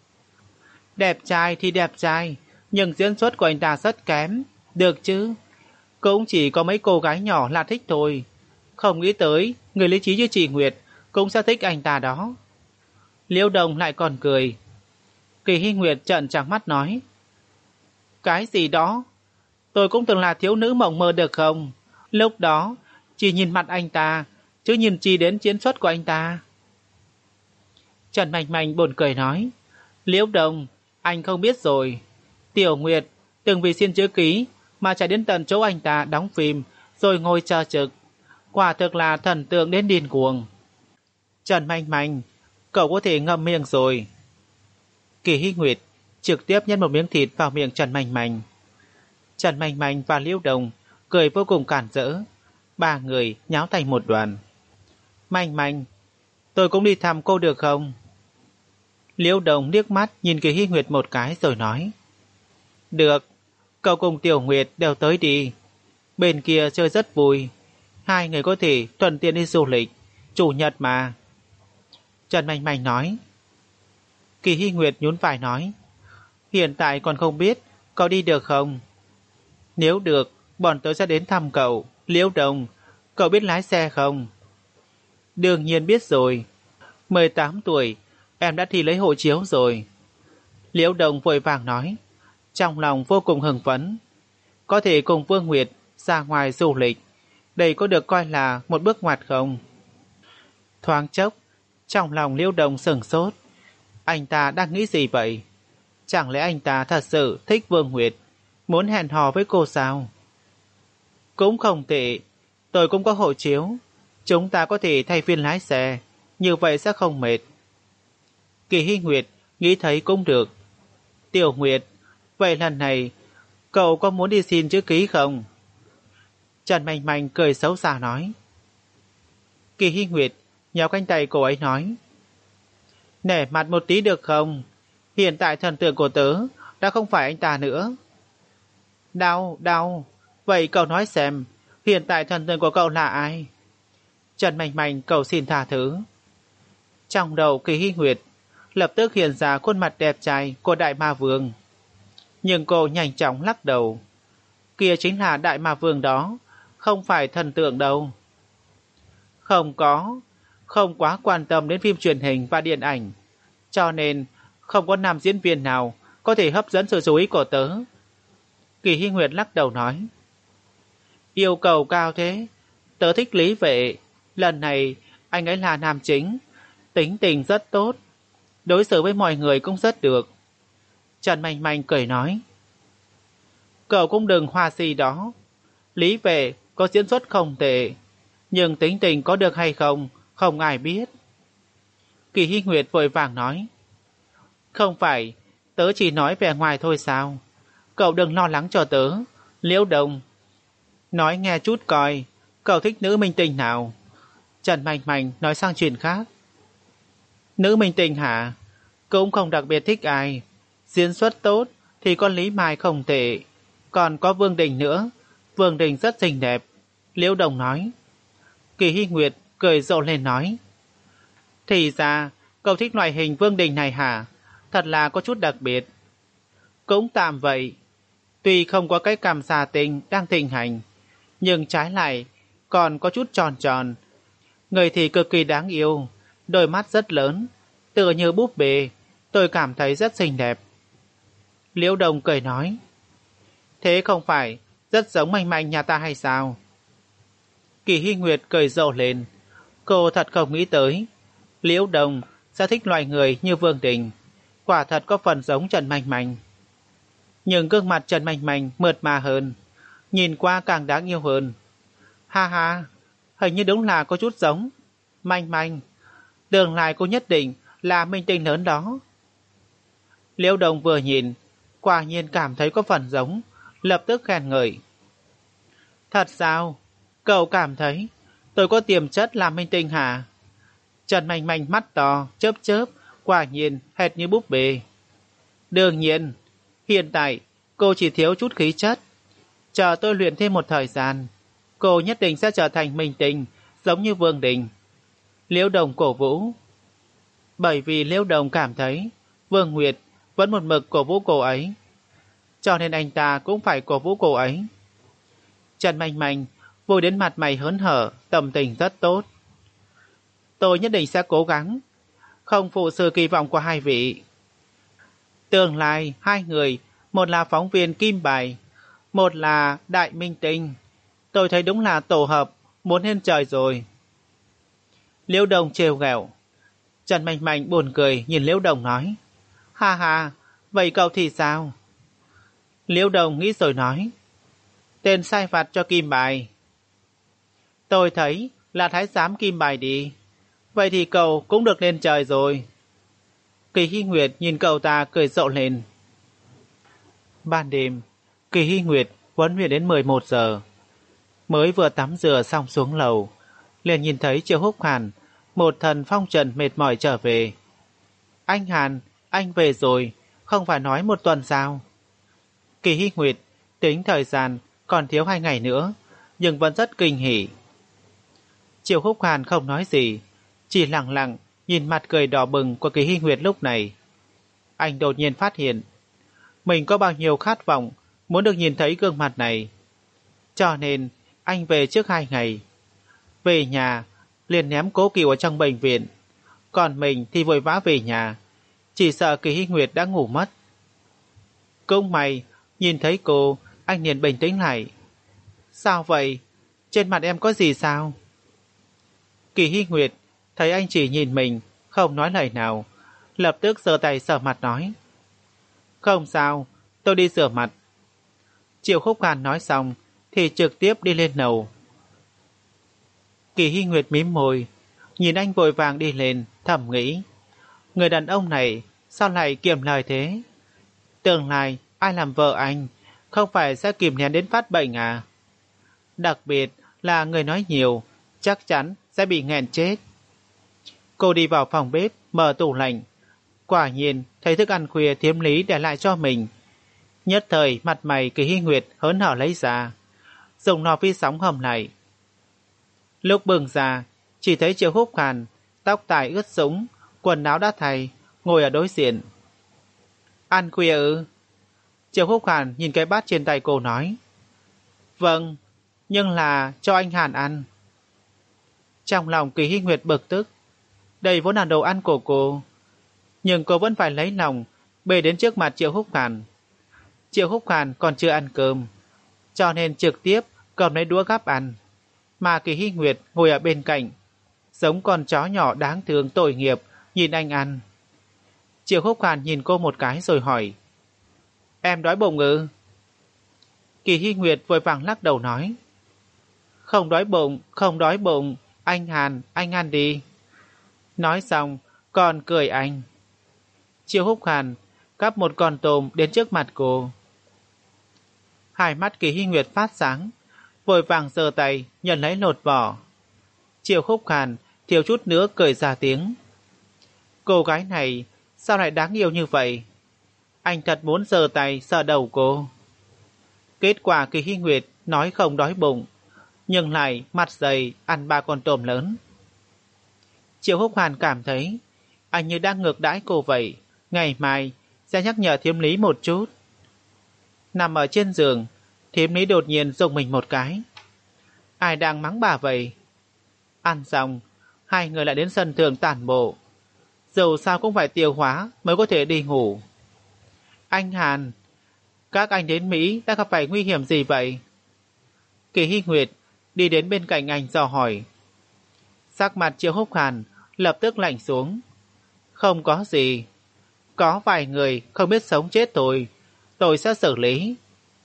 Đẹp trai thì đẹp trai, nhưng diễn xuất của anh ta rất kém. Được chứ? Cũng chỉ có mấy cô gái nhỏ là thích thôi. Không nghĩ tới người lý trí như chị Nguyệt cũng sẽ thích anh ta đó. Liễu Đồng lại còn cười. Kỳ Hy Nguyệt trợn trắng mắt nói. Cái gì đó? Tôi cũng từng là thiếu nữ mộng mơ được không? Lúc đó chỉ nhìn mặt anh ta, chứ nhìn chi đến diễn xuất của anh ta. Trần Manh Manh buồn cười nói. Liễu Đồng, anh không biết rồi. Tiểu Nguyệt từng vì xin chữ ký mà chạy đến tận chỗ anh ta đóng phim rồi ngồi chờ trực. Quả thực là thần tượng đến điên cuồng. Trần Manh Manh, cậu có thể ngậm miệng rồi. Kỳ Hy Nguyệt trực tiếp nhét một miếng thịt vào miệng Trần Manh Manh. Trần Manh Manh và Liễu Đồng cười vô cùng cản rỡ. Ba người nháo thành một đoàn. Manh Manh, tôi cũng đi thăm cô được không? Liễu Đồng liếc mắt nhìn Kỳ Hy Nguyệt một cái rồi nói. Được, cậu cùng Tiểu Nguyệt đều tới đi. Bên kia chơi rất vui, hai người có thể thuận tiện đi du lịch, chủ nhật mà. Trần Manh Manh nói. Kỳ Hy Nguyệt nhún vai nói. Hiện tại còn không biết cậu đi được không? Nếu được, bọn tớ sẽ đến thăm cậu. Liễu Đồng, cậu biết lái xe không? Đương nhiên biết rồi. mười tám tuổi, em đã thi lấy hộ chiếu rồi. Liễu Đồng vội vàng nói, trong lòng vô cùng hưng phấn. Có thể cùng Vương Nguyệt ra ngoài du lịch, đây có được coi là một bước ngoặt không? Thoáng chốc, trong lòng Liễu Đồng sửng sốt. Anh ta đang nghĩ gì vậy? Chẳng lẽ anh ta thật sự thích Vương Nguyệt, muốn hẹn hò với cô sao? Cũng không tệ, tôi cũng có hộ chiếu. Chúng ta có thể thay phiên lái xe, như vậy sẽ không mệt. Kỳ Hy Nguyệt nghĩ thấy cũng được. Tiểu Nguyệt, vậy lần này cậu có muốn đi xin chữ ký không? Trần Manh Manh cười xấu xa nói. Kỳ Hy Nguyệt nhéo cánh tay cô ấy nói. Nể mặt một tí được không? Hiện tại thần tượng của tớ đã không phải anh ta nữa. Đau, đau. Vậy cậu nói xem, hiện tại thần tượng của cậu là ai? Trần Manh Manh cầu xin tha thứ. Trong đầu Kỳ Hy Nguyệt lập tức hiện ra khuôn mặt đẹp trai của Đại Ma Vương. Nhưng cô nhanh chóng lắc đầu. Kỳ Kia chính là đại ma vương đó, không phải thần tượng đâu. Không có, không quá quan tâm đến phim truyền hình và điện ảnh, cho nên không có nam diễn viên nào có thể hấp dẫn sự chú ý của tớ. Kỳ Hy Nguyệt lắc đầu nói. Yêu cầu cao thế, tớ thích Lý Vệ, lần này anh ấy là nam chính, tính tình rất tốt, đối xử với mọi người cũng rất được. Trần Manh Manh cười nói. Cậu cũng đừng hoa si đó, Lý Vệ có diễn xuất không tệ, nhưng tính tình có được hay không, không ai biết. Kỳ Hy Nguyệt vội vàng nói. Không phải, tớ chỉ nói vẻ ngoài thôi sao? Cậu đừng lo lắng cho tớ, Liễu Đồng. Nói nghe chút coi, cậu thích nữ minh tinh nào? Trần Manh Manh nói sang chuyện khác. Nữ minh tinh hả? Cũng không đặc biệt thích ai. Diễn xuất tốt thì có Lý Mai không tệ. Còn có Vương Đình nữa. Vương Đình rất xinh đẹp. Liễu Đồng nói. Kỳ Hy Nguyệt cười rộ lên nói. Thì ra, cậu thích loại hình Vương Đình này hả? Thật là có chút đặc biệt. Cũng tạm vậy. Tuy không có cái cằm xà tinh đang thịnh hành, nhưng trái lại còn có chút tròn tròn. Người thì cực kỳ đáng yêu, đôi mắt rất lớn, tựa như búp bê, tôi cảm thấy rất xinh đẹp. Liễu Đồng cười nói. Thế không phải rất giống Manh Manh nhà ta hay sao? Kỳ Hy Nguyệt cười rộ lên. Cô thật không nghĩ tới Liễu Đồng sẽ thích loại người như Vương Đình. Quả thật có phần giống Trần Manh Manh. Nhưng gương mặt Trần Manh Manh mượt mà hơn, nhìn qua càng đáng yêu hơn. Ha ha, hình như đúng là có chút giống. Manh Manh, tương lai cô nhất định là minh tinh lớn đó. Liễu Đồng vừa nhìn, quả nhiên cảm thấy có phần giống, lập tức khen ngợi. Thật sao? Cậu cảm thấy tôi có tiềm chất làm minh tinh hả? Trần Manh Manh mắt to, chớp chớp, quả nhiên hệt như búp bê. Đương nhiên, hiện tại cô chỉ thiếu chút khí chất. Chờ tôi luyện thêm một thời gian, cô nhất định sẽ trở thành minh tinh, giống như Vương Đình. Liễu Đồng cổ vũ. Bởi vì Liễu Đồng cảm thấy Vương Nguyệt vẫn một mực cổ vũ cô ấy, cho nên anh ta cũng phải cổ vũ cô ấy. Trần Manh Manh vui đến mặt mày hớn hở, tâm tình rất tốt. Tôi nhất định sẽ cố gắng, không phụ sự kỳ vọng của hai vị. Tương lai hai người, một là phóng viên kim bài, một là đại minh tinh. Tôi thấy đúng là tổ hợp muốn lên trời rồi. Liễu Đồng trêu ghẹo. Trần Manh Manh buồn cười nhìn Liễu Đồng nói. Ha ha, vậy cậu thì sao? Liễu Đồng nghĩ rồi nói. Tên sai vặt cho kim bài. Tôi thấy là thái giám kim bài đi. Vậy thì cậu cũng được lên trời rồi. Kỳ Hy Nguyệt nhìn cậu ta cười rộ lên. Ban đêm, Kỳ Hy Nguyệt huấn luyện đến mười một giờ. Mới vừa tắm rửa xong xuống lầu, liền nhìn thấy Triệu Húc Hàn, một thần phong trần mệt mỏi trở về. Anh Hàn, anh về rồi, không phải nói một tuần sao? Kỳ Hy Nguyệt tính thời gian còn thiếu hai ngày nữa, nhưng vẫn rất kinh hỉ. Triệu Húc Hàn không nói gì, chỉ lặng lặng nhìn mặt cười đỏ bừng của Kỳ Hy Nguyệt lúc này. Anh đột nhiên phát hiện mình có bao nhiêu khát vọng muốn được nhìn thấy gương mặt này. Cho nên anh về trước hai ngày. Về nhà liền ném Cố Kiều ở trong bệnh viện, còn mình thì vội vã về nhà, chỉ sợ Kỳ Hy Nguyệt đã ngủ mất. Cũng may nhìn thấy cô, anh liền bình tĩnh lại. Sao vậy? Trên mặt em có gì sao? Kỳ Hy Nguyệt thấy anh chỉ nhìn mình, không nói lời nào, lập tức giơ tay sờ mặt nói. Không sao, tôi đi rửa mặt. Triệu Khúc Hàn nói xong thì trực tiếp đi lên lầu. Kỳ Hy Nguyệt mím môi, nhìn anh vội vàng đi lên, thầm nghĩ. Người đàn ông này sao lại kiệm lời thế? Tương lai ai làm vợ anh, không phải sẽ kìm nén đến phát bệnh à? Đặc biệt là người nói nhiều, chắc chắn sẽ bị nghẹn chết. Cô đi vào phòng bếp, mở tủ lạnh. Quả nhiên thấy thức ăn khuya Thiếm Lý để lại cho mình. Nhất thời mặt mày Kỳ Hy Nguyệt hớn hở lấy ra, dùng lò vi sóng hầm lại. Lúc bừng ra, chỉ thấy Triệu Húc Hàn, tóc tai ướt sũng, quần áo đã thay, ngồi ở đối diện. Ăn khuya ư? Triệu Húc Hàn nhìn cái bát trên tay cô nói. Vâng, nhưng là cho anh Hàn ăn. Trong lòng Kỳ Hy Nguyệt bực tức. Đây vốn là đồ ăn của cô. Nhưng cô vẫn phải lấy lòng bê đến trước mặt Triệu Húc Hàn. Triệu Húc Hàn còn chưa ăn cơm, cho nên trực tiếp cầm lấy đũa gắp ăn. Mà Kỳ Hy Nguyệt ngồi ở bên cạnh, giống con chó nhỏ đáng thương tội nghiệp nhìn anh ăn. Triệu Húc Hàn nhìn cô một cái rồi hỏi: Em đói bụng ư? Kỳ Hy Nguyệt vội vàng lắc đầu nói: Không đói bụng, không đói bụng, anh Hàn, anh ăn đi. Nói xong, còn cười anh. Triệu Húc Hàn gắp một con tôm đến trước mặt cô. Hai mắt Kỳ Hy Nguyệt phát sáng, vội vàng giơ tay nhận lấy lột vỏ. Triệu Húc Hàn thiếu chút nữa cười ra tiếng. Cô gái này sao lại đáng yêu như vậy? Anh thật muốn giơ tay sờ đầu cô. Kết quả Kỳ Hy Nguyệt nói không đói bụng, nhưng lại mặt dày ăn ba con tôm lớn. Triệu Húc Hàn cảm thấy anh như đang ngược đãi cô vậy. Ngày mai sẽ nhắc nhở Thiếm Lý một chút. Nằm ở trên giường, Thiếm Lý đột nhiên rùng mình một cái. Ai đang mắng bà vậy? Ăn xong, hai người lại đến sân thượng tản bộ. Dù sao cũng phải tiêu hóa mới có thể đi ngủ. Anh Hàn, các anh đến Mỹ đã gặp phải nguy hiểm gì vậy? Kỳ Hy Nguyệt đi đến bên cạnh anh dò hỏi. Sắc mặt Triệu Húc Hàn lập tức lạnh xuống. Không có gì. Có vài người không biết sống chết tôi, tôi sẽ xử lý.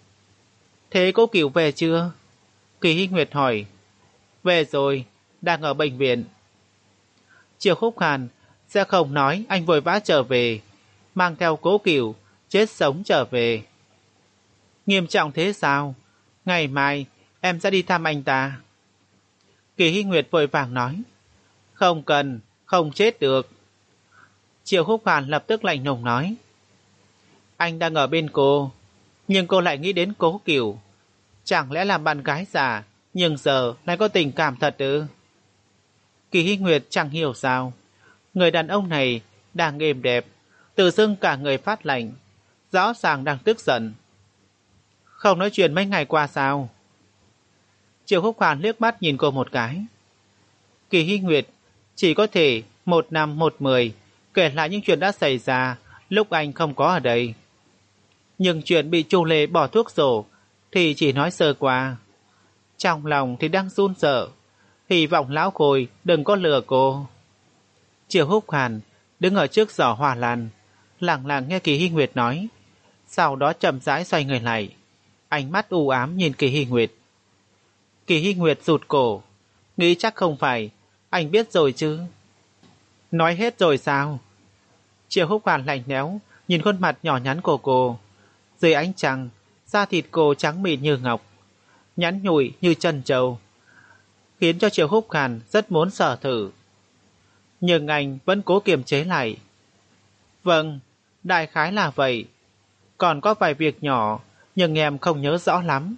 Thế cô Cửu về chưa? Kỳ Hy Nguyệt hỏi. Về rồi, đang ở bệnh viện. Triệu Húc Hàn sẽ không nói anh vội vã trở về, mang theo Cố Cửu chết sống trở về. Nghiêm trọng thế sao? Ngày mai em sẽ đi thăm anh ta. Kỳ Hy Nguyệt vội vàng nói. Không cần, không chết được. Triệu Húc Hàn lập tức lạnh lùng nói. Anh đang ở bên cô, nhưng cô lại nghĩ đến Cố Cửu. Chẳng lẽ làm bạn gái già, nhưng giờ lại có tình cảm thật ư? Kỳ Hy Nguyệt chẳng hiểu sao. Người đàn ông này đang êm đẹp, tự dưng cả người phát lạnh, rõ ràng đang tức giận. Không nói chuyện mấy ngày qua sao? Triệu Húc Hàn liếc mắt nhìn cô một cái. Kỳ Hy Nguyệt chỉ có thể một năm một mười kể lại những chuyện đã xảy ra lúc anh không có ở đây. Nhưng chuyện bị Chu Lê bỏ thuốc sổ thì chỉ nói sơ qua. Trong lòng thì đang run sợ, hy vọng lão Khôi đừng có lừa cô. Triệu Húc Hàn đứng ở trước giỏ hoa lan, lặng lặng nghe Kỳ Hy Nguyệt nói, sau đó chậm rãi xoay người lại, ánh mắt u ám nhìn Kỳ Hy Nguyệt. Kỳ Hy Nguyệt rụt cổ, nghĩ chắc không phải anh biết rồi chứ. Nói hết rồi sao? Triệu Húc Hàn lạnh lẽo nhìn khuôn mặt nhỏ nhắn của cô. Dưới ánh trăng, da thịt cô trắng mịn như ngọc, nhẵn nhụi như chân trâu, khiến cho Triệu Húc Hàn rất muốn sở thử. Nhưng anh vẫn cố kiềm chế lại. Vâng, đại khái là vậy. Còn có vài việc nhỏ, nhưng em không nhớ rõ lắm.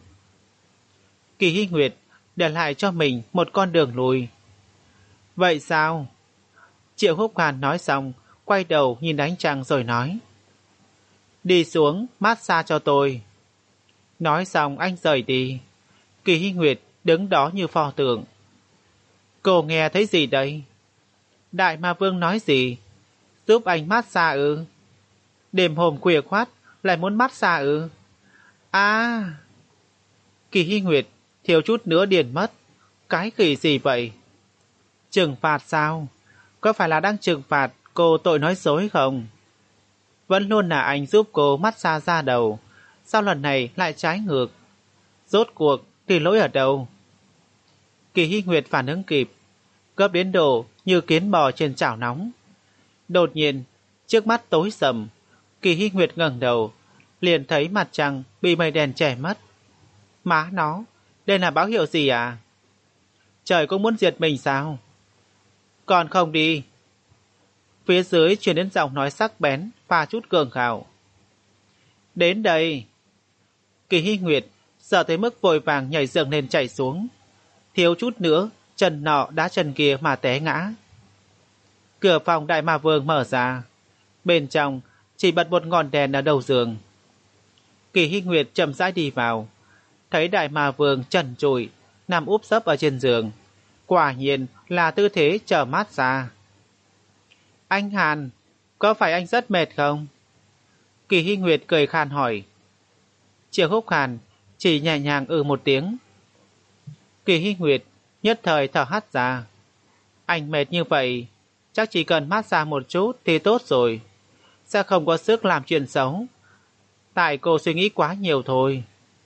Kỳ Hy Nguyệt để lại cho mình một con đường lùi. Vậy sao? Triệu Húc Hàn nói xong, quay đầu nhìn ánh trăng rồi nói. Đi xuống, massage cho tôi. Nói xong anh rời đi. Kỳ Hy Nguyệt đứng đó như pho tượng. Cô nghe thấy gì đây? Đại Ma Vương nói gì? Giúp anh massage ư? Đêm hôm khuya khoát lại muốn massage ư? À! Kỳ Hy Nguyệt thiếu chút nữa điên mất. Cái khỉ gì vậy? Trừng phạt sao? Có phải là đang trừng phạt cô tội nói dối không? Vẫn luôn là anh giúp cô massage da đầu, sao lần này lại trái ngược? Rốt cuộc thì lỗi ở đâu? Kỳ Hy Nguyệt phản ứng kịp, gấp đến độ như kiến bò trên chảo nóng. Đột nhiên, trước mắt tối sầm, Kỳ Hy Nguyệt ngẩng đầu, liền thấy mặt trăng bị mây đen che mất. Má nó, đây là báo hiệu gì à? Trời cũng muốn diệt mình sao? Còn không đi. Phía dưới truyền đến giọng nói sắc bén pha chút cường khảo. Đến đây. Kỳ Hy Nguyệt sợ tới mức vội vàng nhảy giường lên chạy xuống, thiếu chút nữa chân nọ đá chân kia mà té ngã. Cửa phòng Đại Ma Vương mở ra, bên trong chỉ bật một ngọn đèn ở đầu giường. Kỳ Hy Nguyệt chậm rãi đi vào, thấy Đại Ma Vương trần trụi nằm úp sấp ở trên giường, quả nhiên là tư thế chờ mát xa. Anh Hàn, có phải anh rất mệt không? Kỳ Hy Nguyệt cười khan hỏi. Triệu Húc Hàn chỉ nhẹ nhàng ừ một tiếng. Kỳ Hy Nguyệt nhất thời thở hắt ra. Anh mệt như vậy, chắc chỉ cần mát xa một chút thì tốt rồi, sẽ không có sức làm chuyện xấu. Tại cô suy nghĩ quá nhiều thôi.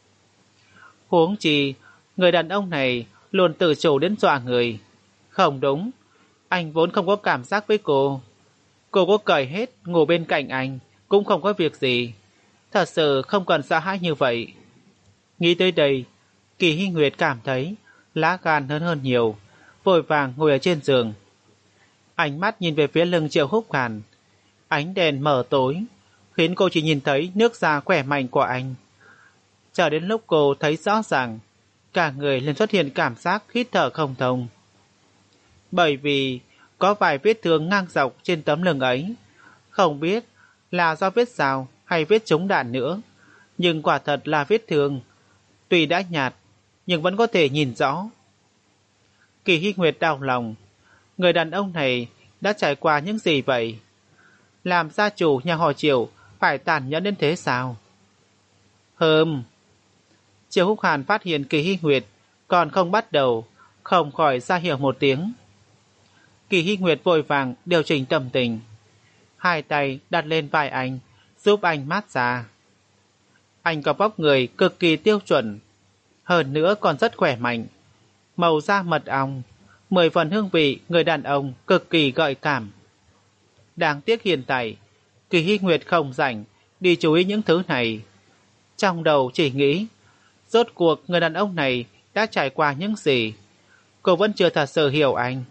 Huống chi, người đàn ông này luôn tự chủ đến dọa người. Không đúng, anh vốn không có cảm giác với cô. Cô có cởi hết ngủ bên cạnh anh cũng không có việc gì. Thật sự không cần sợ hãi như vậy. Nghĩ tới đây, Kỳ Hy Nguyệt cảm thấy lá gan hơn hơn nhiều, vội vàng ngồi ở trên giường. Ánh mắt nhìn về phía lưng Triệu Húc Hàn. Ánh đèn mờ tối khiến cô chỉ nhìn thấy nước da khỏe mạnh của anh. Chờ đến lúc cô thấy rõ ràng, cả người liền xuất hiện cảm giác hít thở không thông. Bởi vì có vài vết thương ngang dọc trên tấm lưng ấy, không biết là do vết dao hay vết trúng đạn nữa, nhưng quả thật là vết thương. Tuy đã nhạt, nhưng vẫn có thể nhìn rõ. Kỳ Hy Nguyệt đau lòng, người đàn ông này đã trải qua những gì vậy? Làm gia chủ nhà họ Triệu phải tàn nhẫn đến thế sao? Hừm. Triệu Húc Hàn phát hiện Kỳ Hy Nguyệt còn không bắt đầu, không khỏi ra hiệu một tiếng. Kỳ Hy Nguyệt vội vàng điều chỉnh tâm tình, hai tay đặt lên vai anh, giúp anh mát xa. Anh có vóc người cực kỳ tiêu chuẩn, hơn nữa còn rất khỏe mạnh, màu da mật ong, mười phần hương vị người đàn ông cực kỳ gợi cảm. Đáng tiếc hiện tại Kỳ Hy Nguyệt không rảnh đi chú ý những thứ này. Trong đầu chỉ nghĩ, rốt cuộc người đàn ông này đã trải qua những gì. Cô vẫn chưa thật sự hiểu anh.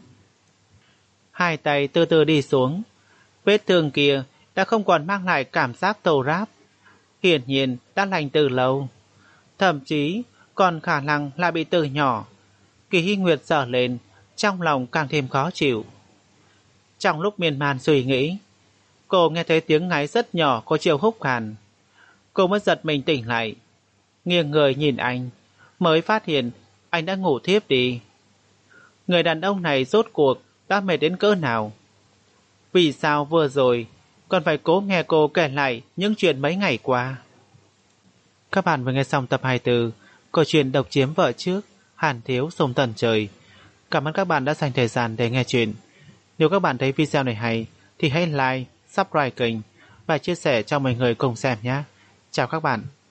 Hai tay từ từ đi xuống, vết thương kia đã không còn mang lại cảm giác thô ráp, hiển nhiên đã lành từ lâu, thậm chí còn khả năng là bị từ nhỏ. Kỳ Hy Nguyệt giở lên, trong lòng càng thêm khó chịu. Trong lúc miên man suy nghĩ, cô nghe thấy tiếng ngáy rất nhỏ của Triệu Húc Hàn. Cô mới giật mình tỉnh lại, nghiêng người nhìn anh, mới phát hiện anh đã ngủ thiếp đi. Người đàn ông này rốt cuộc đã mệt đến cỡ nào? Vì sao vừa rồi còn phải cố nghe cô kể lại những chuyện mấy ngày qua? Các bạn vừa nghe xong tập hai mươi tư câu chuyện Độc Chiếm Vợ Trước, Hàn Thiếu Sông Tận Trời. Cảm ơn các bạn đã dành thời gian để nghe chuyện. Nếu các bạn thấy video này hay thì hãy like, subscribe kênh và chia sẻ cho mọi người cùng xem nhé. Chào các bạn.